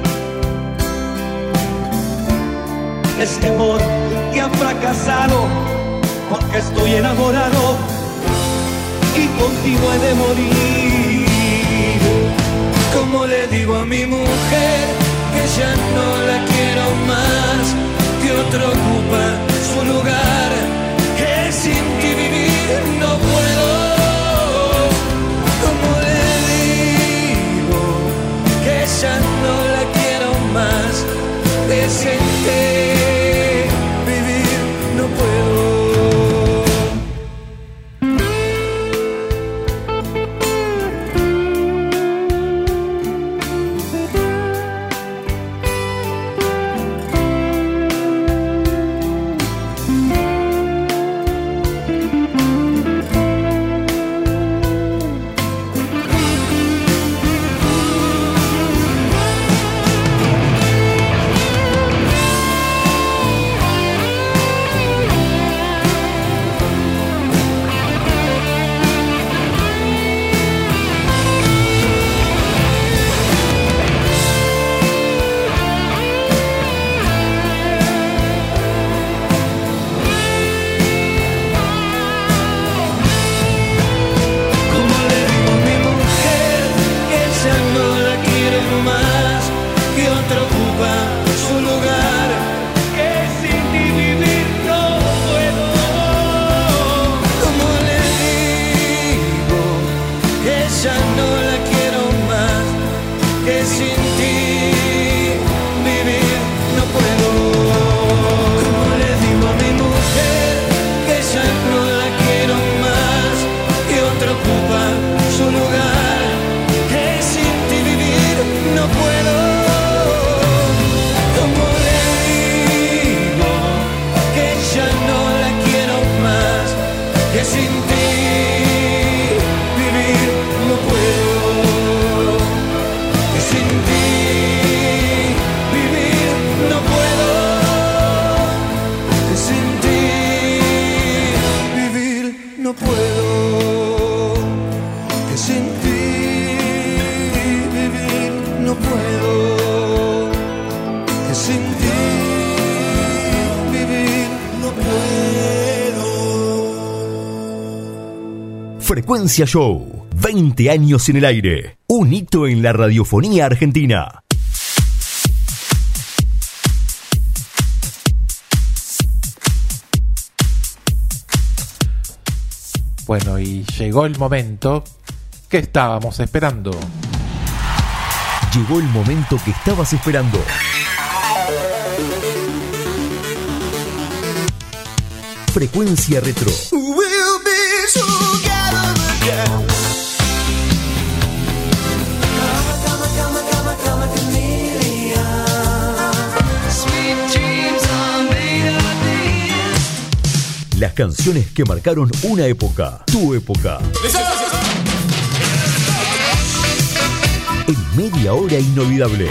Este amor que ha fracasado, porque estoy enamorado y contigo he de morir. ¿Cómo le digo a mi mujer que ya no la quiero más? Que otro ocupa su lugar, que sin ti vivir no puedo. ¿Cómo le digo que ya no la quiero más? Que sin ti vivir no puedo. Frecuencia Show, 20 años en el aire, un hito en la radiofonía argentina. Bueno, y llegó el momento que estábamos esperando. Llegó el momento que estabas esperando. Frecuencia Retro. Las canciones que marcaron una época, tu época. En media hora inolvidable.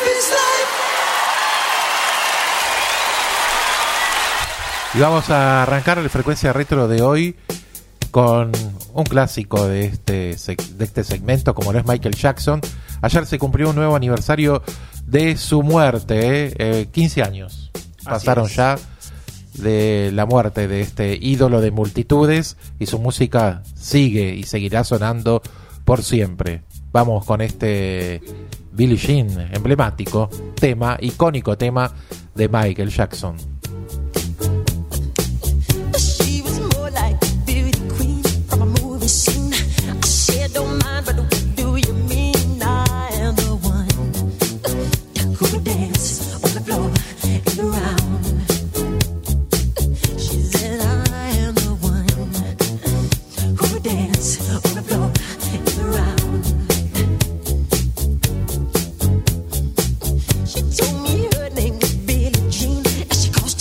Y vamos a arrancar la frecuencia retro de hoy con un clásico de este segmento, como lo es Michael Jackson. Ayer se cumplió un nuevo aniversario de su muerte, 15 años. Pasaron ya de la muerte de este ídolo de multitudes y su música sigue y seguirá sonando por siempre. Vamos con este Billie Jean, emblemático tema, icónico tema de Michael Jackson. She told me her name was Billie Jean, and she calls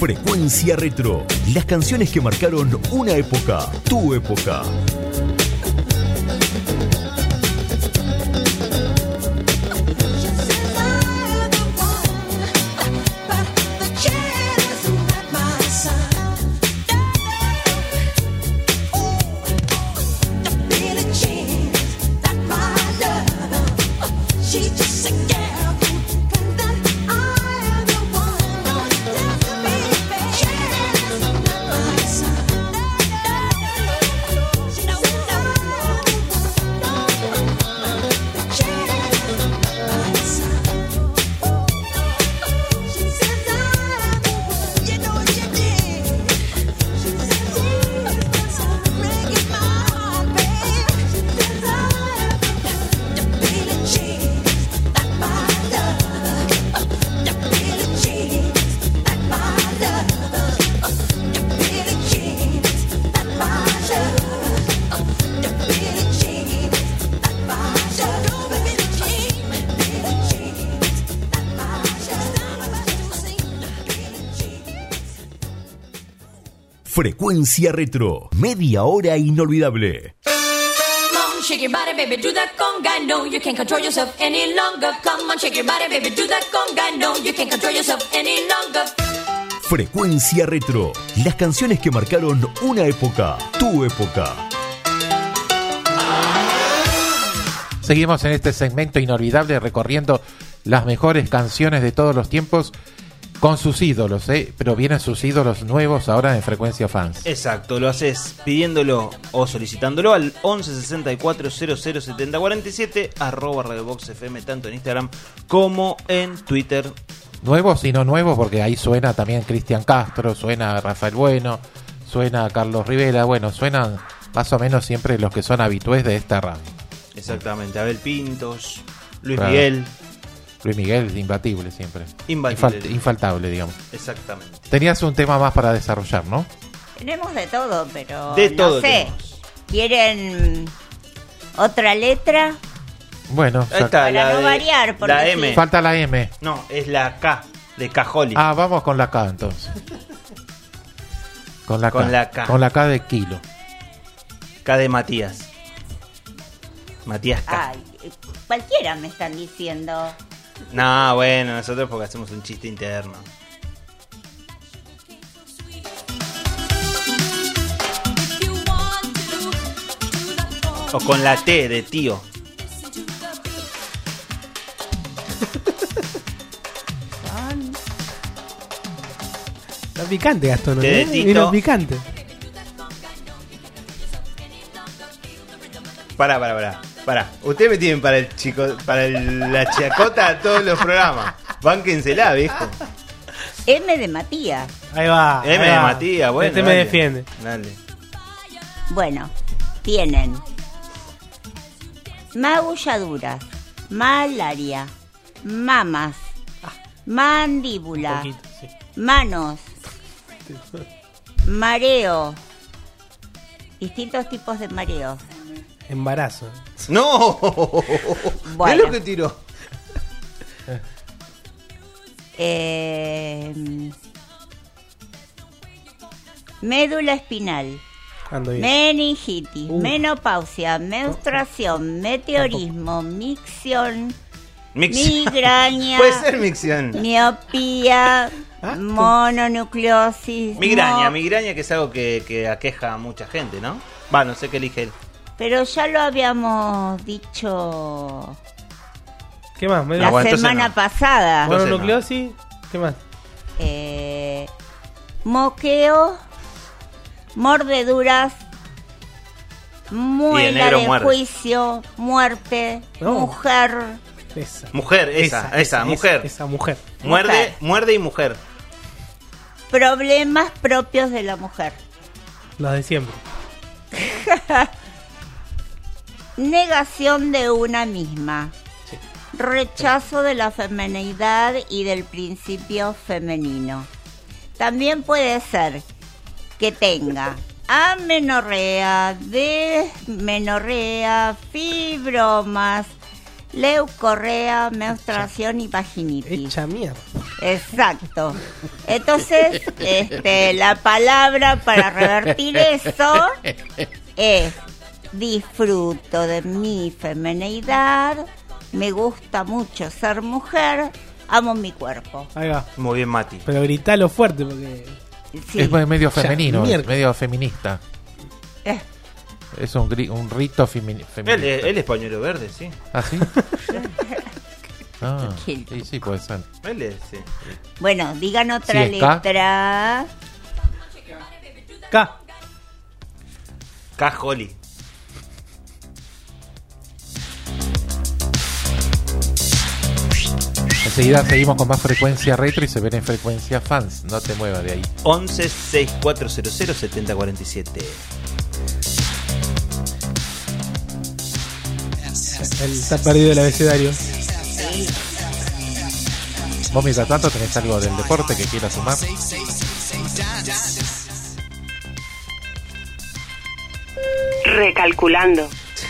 Frecuencia Retro. Las canciones que marcaron una época, tu época. Frecuencia Retro, media hora inolvidable. Come on, shake your body, baby, do that conga. No, you can't control yourself any longer. Come on, shake your body, baby, do that conga. No, you can't control yourself any longer. Frecuencia Retro, las canciones que marcaron una época, tu época. Seguimos en este segmento inolvidable recorriendo las mejores canciones de todos los tiempos con sus ídolos, pero vienen sus ídolos nuevos ahora en Frecuencia Fans. Exacto, lo haces pidiéndolo o solicitándolo al 11 64 00 70 47 @RadioBoxFM, tanto en Instagram como en Twitter. Nuevos y no nuevos, porque ahí suena también Cristian Castro, suena Rafael Bueno, suena Carlos Rivera, bueno, suenan más o menos siempre los que son habitués de esta radio. Exactamente, Abel Pintos, Luis Claro. Miguel. Luis Miguel es imbatible siempre. Imbatible. Infaltable, digamos. Exactamente. Tenías un tema más para desarrollar, ¿no? Tenemos de todo, pero De no todo sé. tenemos. ¿Quieren otra letra? Bueno, Ahí está, Para no variar, porque la sí. M. falta la M. No, es la K de Cajoli. Ah, vamos con la K entonces. Con la K. Con la K. Con la K de kilo. K de Matías. Matías K. Ay, cualquiera me están diciendo. No, bueno, nosotros porque hacemos un chiste interno. O con la T de tío. Está picante, Gastón, ¿no? Te de Tito. Vino picante. Pará. Ustedes me tienen para el chico, para la chacota a todos los programas. Bánquensela, viejo. M de Matías. Ahí va. M ahí de va. Matías, bueno. Este me dale. defiende. Dale. Bueno, tienen magulladuras, malaria, mamas, mandíbula, Un poquito, sí. manos, mareo, distintos tipos de mareos. Embarazo. ¡No! Bueno. ¿Qué es lo que tiró? Médula espinal, Ando bien. meningitis, menopausia, menstruación, meteorismo, micción, migraña, Puede ser micción. miopía, Ah, mononucleosis, Migraña que es algo que aqueja a mucha gente, ¿no? Va, no sé qué elige él. pero ya lo habíamos dicho ¿Qué más? la semana pasada. Mononucleosis. ¿Qué más? Moqueo, mordeduras, Y muela el negro de muerde. juicio, muerte, No. mujer, Esa. Mujer, esa, mujer. Esa mujer. Muerde y mujer. problemas propios de la mujer. Los de siempre. Negación de una misma. Rechazo de la feminidad y del principio femenino. También puede ser que tenga amenorrea, desmenorrea, fibromas, leucorrea, menstruación y vaginitis. Hecha mierda. Exacto. Entonces, la palabra para revertir eso es: disfruto de mi femineidad, me gusta mucho ser mujer, amo mi cuerpo. Ahí va. Muy bien, Mati. Pero gritalo fuerte porque... Sí. Es medio femenino, Ya, es medio feminista. Es un rito feminista. Él es pañuelo verde, sí. ¿Ah, sí? Ah, sí, puede ser. Él es, sí. Bueno, digan otra Sí, es K. letra. K. K-Holly. Enseguida seguimos con más frecuencia retro y se ven en frecuencia fans. No te muevas de ahí. 11 6400 7047. Está perdido el abecedario. Vos mientras tanto tenés algo del deporte que quieras sumar. Recalculando.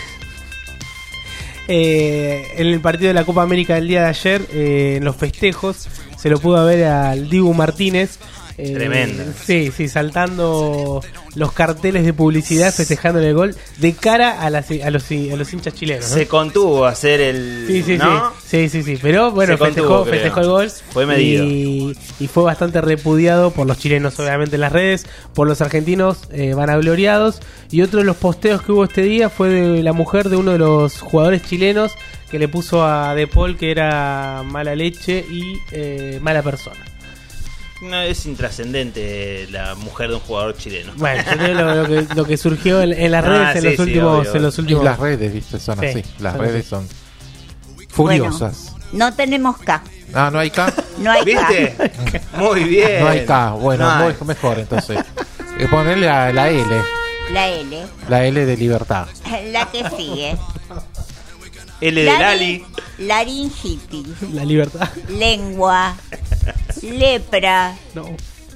En el partido de la Copa América del día de ayer, en los festejos, se lo pudo ver al Dibu Martínez. Tremendo. Sí, saltando los carteles de publicidad, festejando el gol de cara a los hinchas chilenos, ¿no? Se contuvo a hacer el... Sí, ¿no? sí, pero bueno, contuvo, festejó el gol. Fue medido. Y fue bastante repudiado por los chilenos, obviamente, en las redes, por los argentinos vanagloriados. Y otro de los posteos que hubo este día fue de la mujer de uno de los jugadores chilenos que le puso a De Paul que era mala leche y mala persona. No, es intrascendente la mujer de un jugador chileno. Bueno, lo que surgió en las redes en los últimos. Y las redes, viste, son así. Las redes son furiosas. Bueno, no tenemos K. Ah, ¿no hay K? No hay ¿Viste? K. Muy bien. No hay K. Bueno, mejor entonces. Ponerle la L. La L. La L de libertad. La que sigue. L de Lali. Laringitis. La libertad. Lengua. Lepra. No.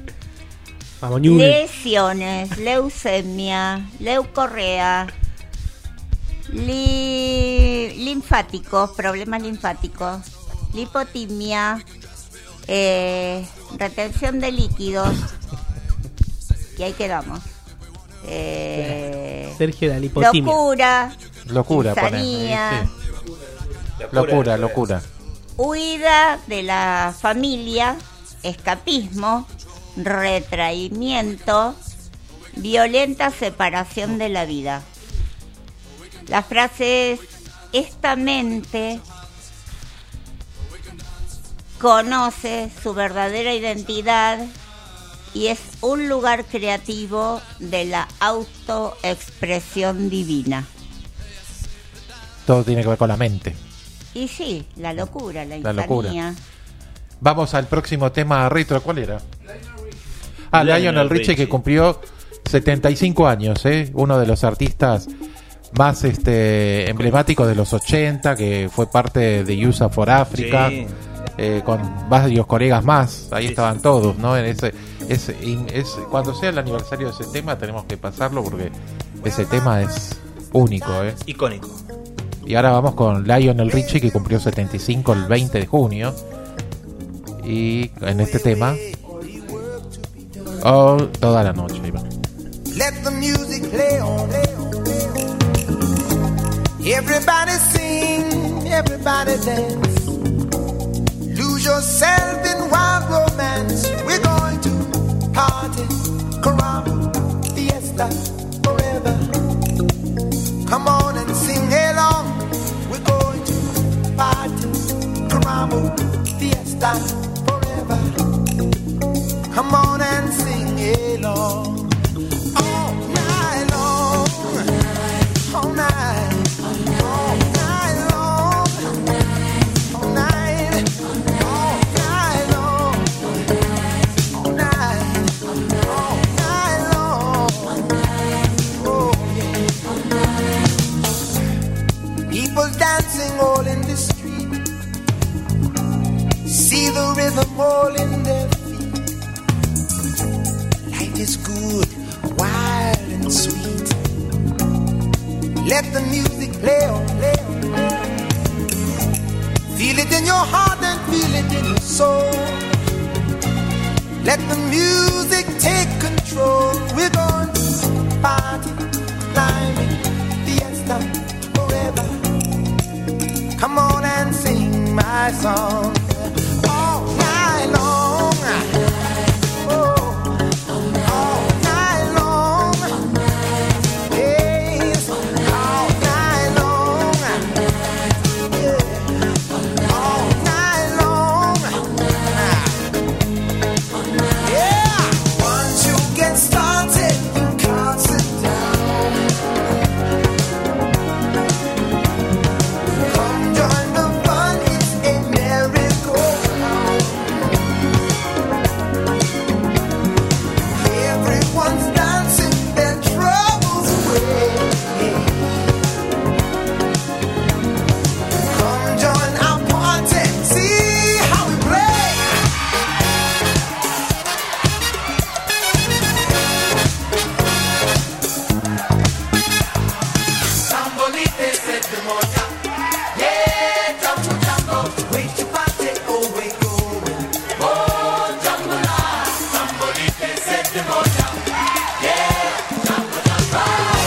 Lesiones. Leucemia. Leucorrea. Linfáticos. Problemas linfáticos. Lipotimia. Retención de líquidos. Y ahí quedamos. Sergio, la lipotimia. Locura, tisanía, locura. Huida de la familia, escapismo, retraimiento, violenta separación de la vida. La frase es: esta mente conoce su verdadera identidad y es un lugar creativo de la autoexpresión divina. Todo tiene que ver con la mente. Y sí, la locura, la La locura. insanía. Vamos al próximo tema retro. ¿Cuál era? Lionel Richie, que cumplió 75 años, uno de los artistas más emblemáticos de los 80, que fue parte de USA for Africa, Sí. Con varios colegas más. Ahí estaban todos, ¿no? En cuando sea el aniversario de ese tema tenemos que pasarlo porque ese tema es único, Icónico. Y ahora vamos con Lionel Richie, que cumplió 75 el 20 de junio. Y en este tema, toda la noche. Ahí va. Let the music play on. Everybody sing, everybody dance. Lose yourself in wild romance. We're going to party, caramba, fiesta, forever. Come on and sing along. We're going to party, caramba, fiesta, forever. Come on and sing along. All night long, all night, all night long, all night, all night long, all night, all night long. Oh yeah. People dancing all in the street. See the rhythm all in their feet. Life is good, wild and sweet. Let the music play on, play on, play on. Feel it in your heart and feel it in your soul. Let the music take control. We're going to party, climbing, fiesta, forever. Come on and sing my song all night long. Oh, all night long. Yes, all night long. Yeah, all night long. Yeah, once you get started, you can't sit down. Come join the fun, it's a merry-go-round. Everyone's dancing their troubles away. Come join our party, see how we play. Sambolite se te moja. Yeah, jambo jambo. Wait your party, oh wait, oh wait. Oh, jambo la. Sambolite se te moja. Yeah, jambo jambo.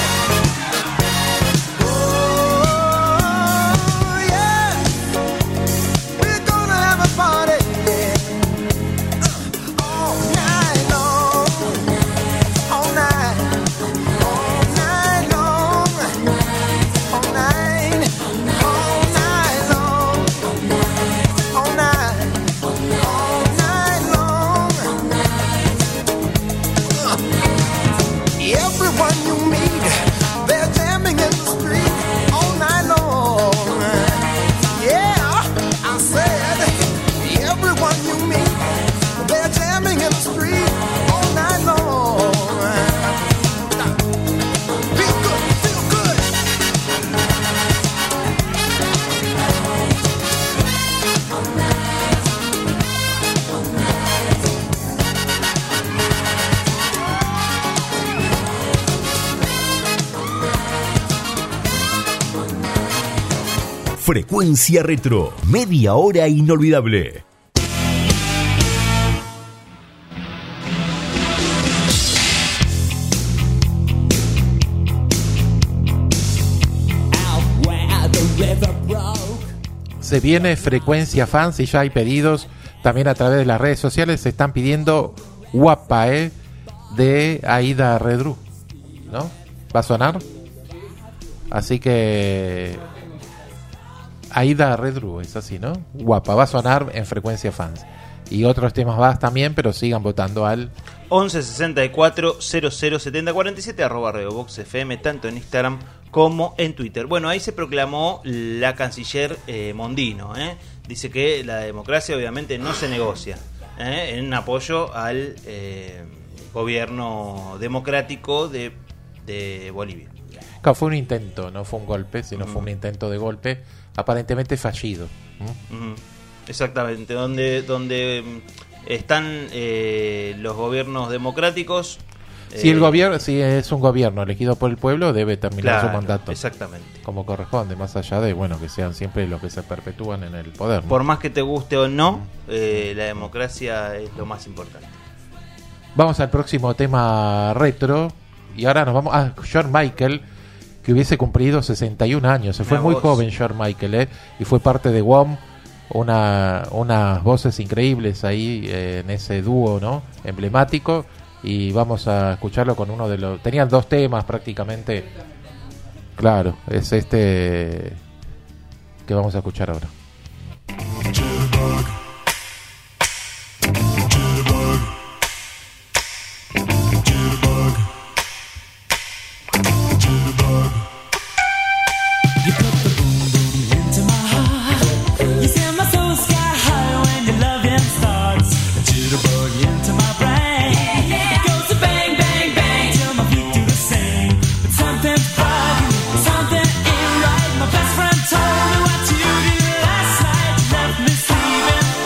Oh, yeah. We're gonna have a party. All night long. All night. All night long. All night. All night long. All night. All night long. Everyone you meet, they're jamming in the street all night long. Yeah, I said, everyone you meet, they're jamming in the street all night long. Feel good, feel good. Frecuencia Retro, media hora inolvidable. Se viene Frecuencia Fans y ya hay pedidos también a través de las redes sociales. Se están pidiendo Guapa, de Aida Redru, ¿no? ¿Va a sonar? Así que Aida Redru, es así, ¿no? Guapa, va a sonar en Frecuencia Fans. Y otros temas más también, pero sigan votando al 11 64 00 70 47 @RadioVox FM, tanto en Instagram como en Twitter. Bueno, ahí se proclamó la canciller Mondino. Dice que la democracia obviamente no se negocia, en apoyo al gobierno democrático de Bolivia. Claro, fue un intento, no fue un golpe, sino fue un intento de golpe aparentemente fallido. Exactamente, donde están los gobiernos democráticos. Si el gobierno, si es un gobierno elegido por el pueblo, debe terminar su mandato. Exactamente. Como corresponde, más allá de que sean siempre los que se perpetúan en el poder, ¿no? Por más que te guste o no, la democracia es lo más importante. Vamos al próximo tema retro. Y ahora nos vamos a George Michael, que hubiese cumplido 61 años. Se fue muy joven George Michael, y fue parte de Wham, unas voces increíbles ahí en ese dúo, ¿no? Emblemático. Y vamos a escucharlo con uno de los... Tenían dos temas prácticamente. Claro, es este que vamos a escuchar ahora. Something ain't right. My best friend told me what you did last night. Left me sleeping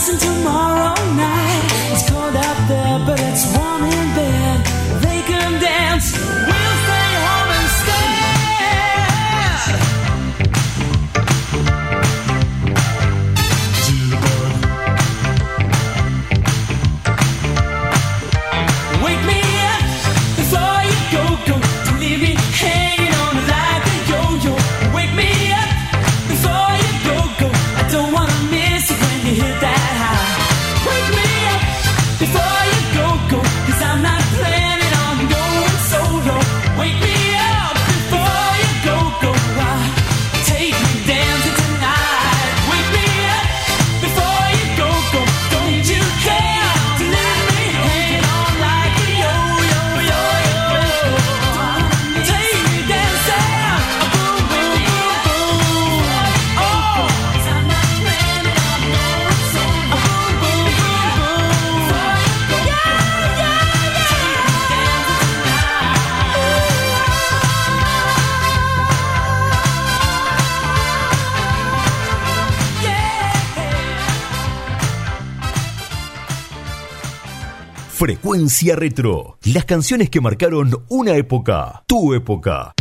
dancing tomorrow night. It's cold out there, but it's warm in bed. They can dance, we'll stay home instead. Wake me up before you go. Don't leave me hanging on like a yo-yo. Wake me up before you go. I don't wanna miss it when you hit that high. Wake me up before you go. 'Cause I'm not planning on going solo. Wake me up before you go. Take me dancing tonight. Wake me up before you go. Don't you care to leave me hanging on like a yo-yo. Take me dancing, boom, boom, boom, boom. Oh, 'cause I'm not planning on going solo. Boom, boom, boom, boom. Frecuencia Retro. Las canciones que marcaron una época. Tu época.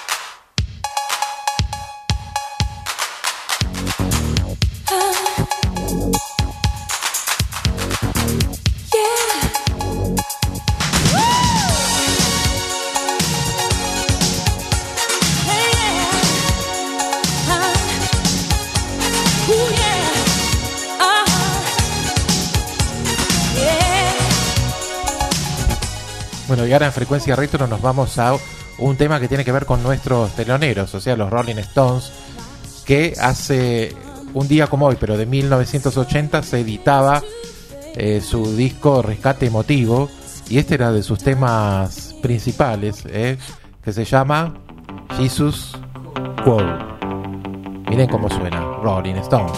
Bueno, y ahora en Frecuencia Retro nos vamos a un tema que tiene que ver con nuestros teloneros, o sea, los Rolling Stones, que hace un día como hoy, pero de 1980, se editaba su disco Rescate Emotivo, y este era de sus temas principales, que se llama Jesus Quo. Miren cómo suena, Rolling Stones.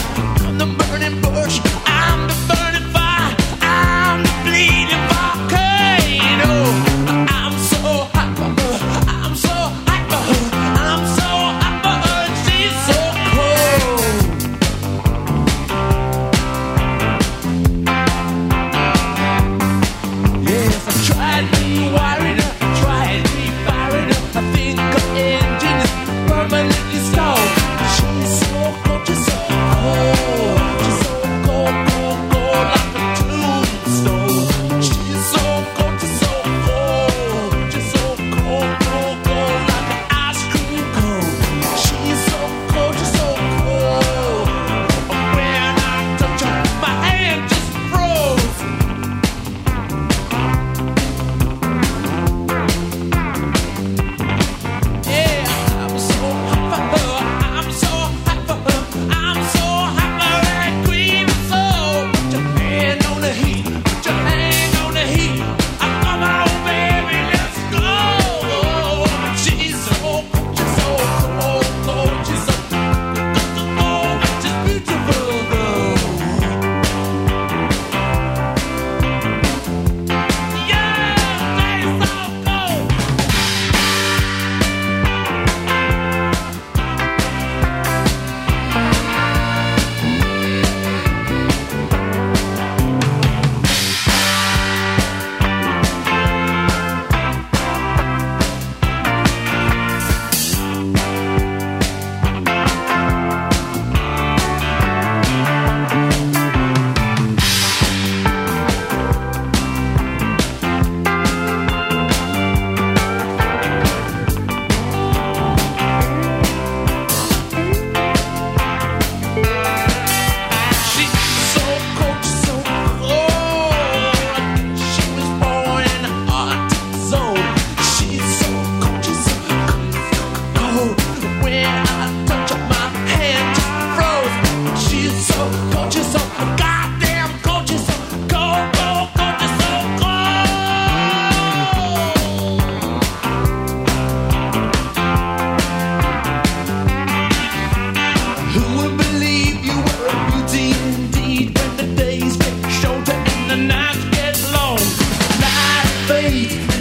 Burning bush, I'm the burning fire, I'm the bleeding vodka.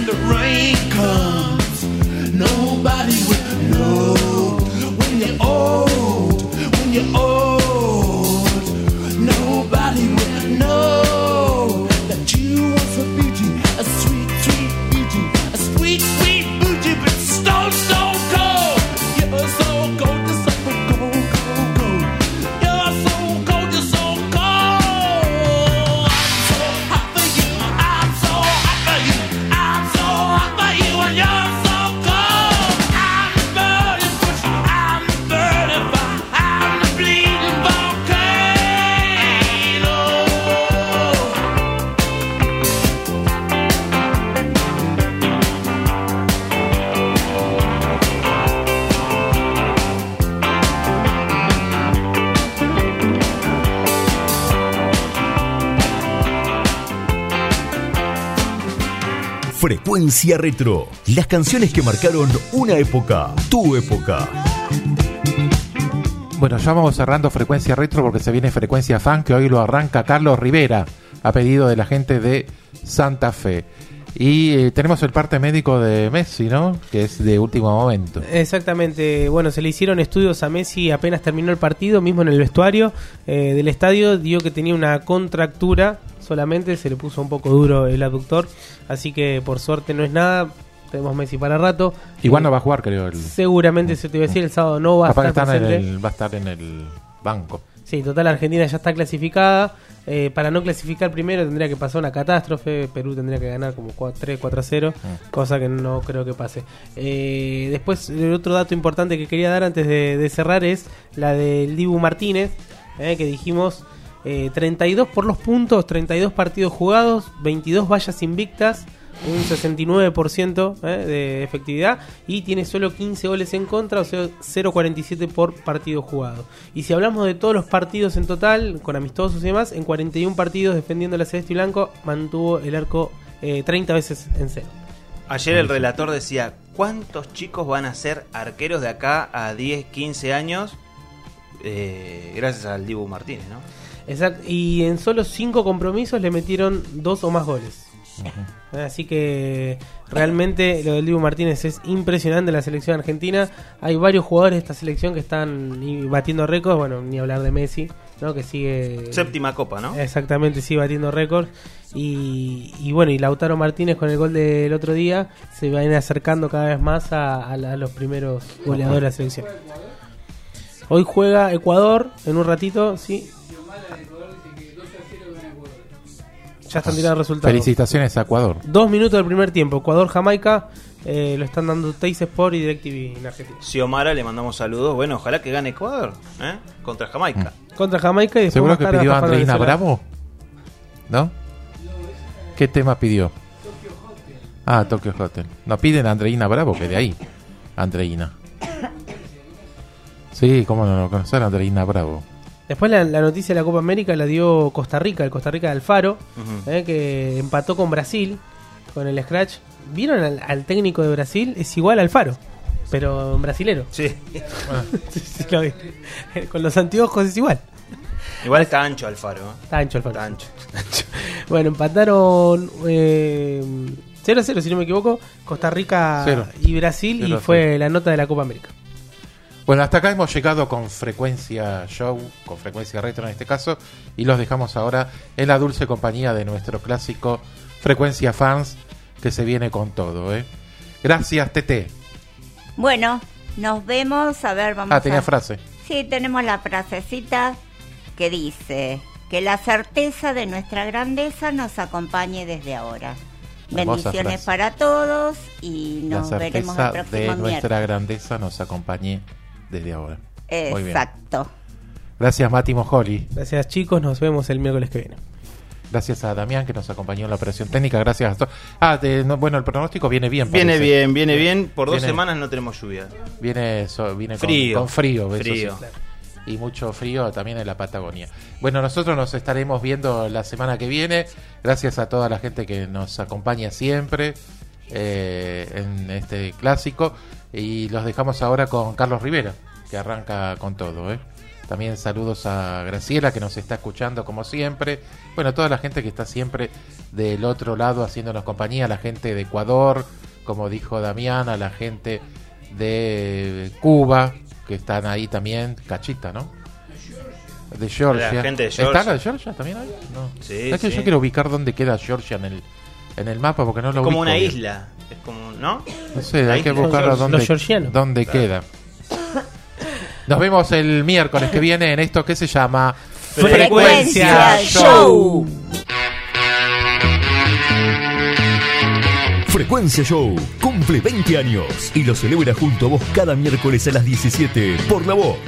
the rain comes, nobody will know. When you're old, when you're old, nobody will know that you was a beauty, a sweet, sweet beauty, a sweet, sweet beauty, but stone, stone cold. You're so cold, you're so cold, cold, cold. You're so cold, you're so cold. I'm so hot for you, I'm so hot for you, I'm so hot for you, and you're so cold. I'm burning bush, I'm burning fire, I'm the bleeding volcano. Frecuencia Retro. Las canciones que marcaron una época, tu época. Bueno, ya vamos cerrando Frecuencia Retro porque se viene Frecuencia Fan, que hoy lo arranca Carlos Rivera, a pedido de la gente de Santa Fe. Y tenemos el parte médico de Messi, ¿no? Que es de último momento. Exactamente, bueno, se le hicieron estudios a Messi apenas terminó el partido, mismo en el vestuario del estadio, dio que tenía una contractura, solamente se le puso un poco duro el abductor, así que por suerte no es nada, tenemos Messi para rato. Igual no va a jugar, creo. Seguramente, se te iba a decir, el sábado no va a estar presente. Va a estar en el banco. Sí, total, Argentina ya está clasificada. Para no clasificar primero tendría que pasar una catástrofe. Perú tendría que ganar como 3-4-0, cosa que no creo que pase. Después, el otro dato importante que quería dar antes de cerrar es la del Dibu Martínez, que dijimos 32 por los puntos, 32 partidos jugados, 22 vallas invictas, un 69% de efectividad, y tiene solo 15 goles en contra, o sea 0.47 por partido jugado. Y si hablamos de todos los partidos en total, con amistosos y demás, en 41 partidos defendiendo la celeste y blanco, mantuvo el arco 30 veces en cero. Ayer el relator decía, ¿cuántos chicos van a ser arqueros de acá a 10, 15 años? Gracias al Dibu Martínez, ¿no? Exacto, y en solo 5 compromisos le metieron 2 o más goles. Así que realmente lo del Dibu Martínez es impresionante en la selección argentina. Hay varios jugadores de esta selección que están batiendo récords. Bueno, ni hablar de Messi, ¿no? Que sigue... Séptima copa, ¿no? Exactamente, sigue batiendo récords. Y bueno, y Lautaro Martínez con el gol del otro día se va a ir acercando cada vez más a los primeros goleadores de la selección. Hoy juega Ecuador en un ratito, sí. Ya están tirando resultados. Felicitaciones a Ecuador. 2 minutos del primer tiempo. Ecuador-Jamaica. Lo están dando Teis Sport y DirecTV en Argentina. Xiomara, le mandamos saludos. Bueno, ojalá que gane Ecuador contra Jamaica. Contra Jamaica y después ¿seguro que pidió a Andreina Bravo? ¿No? ¿Qué tema pidió? Tokyo Hotel. No piden a Andreina Bravo, que de ahí. Andreina. Sí, cómo no conocer a Andreina Bravo. Después la noticia de la Copa América la dio Costa Rica, el Costa Rica de Alfaro, que empató con Brasil, con el scratch. ¿Vieron al técnico de Brasil? Es igual a Alfaro, pero brasilero. Sí. Sí, lo vi. Con los anteojos es igual. Igual está ancho Alfaro. Está ancho Alfaro. Está ancho. Bueno, empataron 0-0, si no me equivoco, Costa Rica 0. y Brasil, 0, y fue la nota de la Copa América. Bueno, hasta acá hemos llegado con Frecuencia Show, con Frecuencia Retro en este caso, y los dejamos ahora en la dulce compañía de nuestro clásico Frecuencia Fans, que se viene con todo, Gracias, Tete. Bueno, nos vemos, a ver, vamos tenía frase. Sí, tenemos la frasecita que dice: que la certeza de nuestra grandeza nos acompañe desde ahora. Hermosa Bendiciones frase. para todos y nos veremos el próximo de nuestra miércoles. grandeza nos acompañe desde ahora. Muy bien. Exacto. Gracias, Mati Mojoli. Gracias, chicos, nos vemos el miércoles que viene. Gracias a Damián, que nos acompañó en la operación técnica. Gracias a todos. Bueno, el pronóstico viene bien. Viene parece. bien. Por 2 semanas no tenemos lluvia. Viene frío. Con frío. eso Frío. sí. Y mucho frío también en la Patagonia. Bueno, nosotros nos estaremos viendo la semana que viene. Gracias a toda la gente que nos acompaña siempre en este clásico. Y los dejamos ahora con Carlos Rivera, que arranca con todo. También saludos a Graciela, que nos está escuchando como siempre. Bueno, toda la gente que está siempre del otro lado haciéndonos compañía, la gente de Ecuador, como dijo Damián, a la gente de Cuba, que están ahí también, Cachita, ¿no? De Georgia. La gente de Georgia. ¿Está la de Georgia también ahí? No. Sí, Es que yo quiero ubicar dónde queda Georgia en el mapa, porque no lo ubico. Como una bien. isla. Es como, ¿no? No sé, hay que isla. buscar Los dónde georgianos. queda. Nos vemos el miércoles que viene en esto que se llama Frecuencia Show. Frecuencia Show cumple 20 años y lo celebra junto a vos cada miércoles a las 17 por La Voz.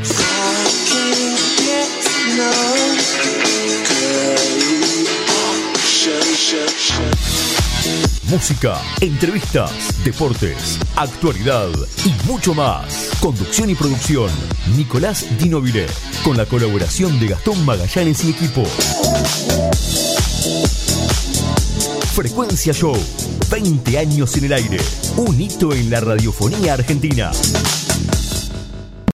Música, entrevistas, deportes, actualidad y mucho más. Conducción y producción, Nicolás Dinovile, con la colaboración de Gastón Magallanes y equipo. Frecuencia Show, 20 años en el aire, un hito en la radiofonía argentina.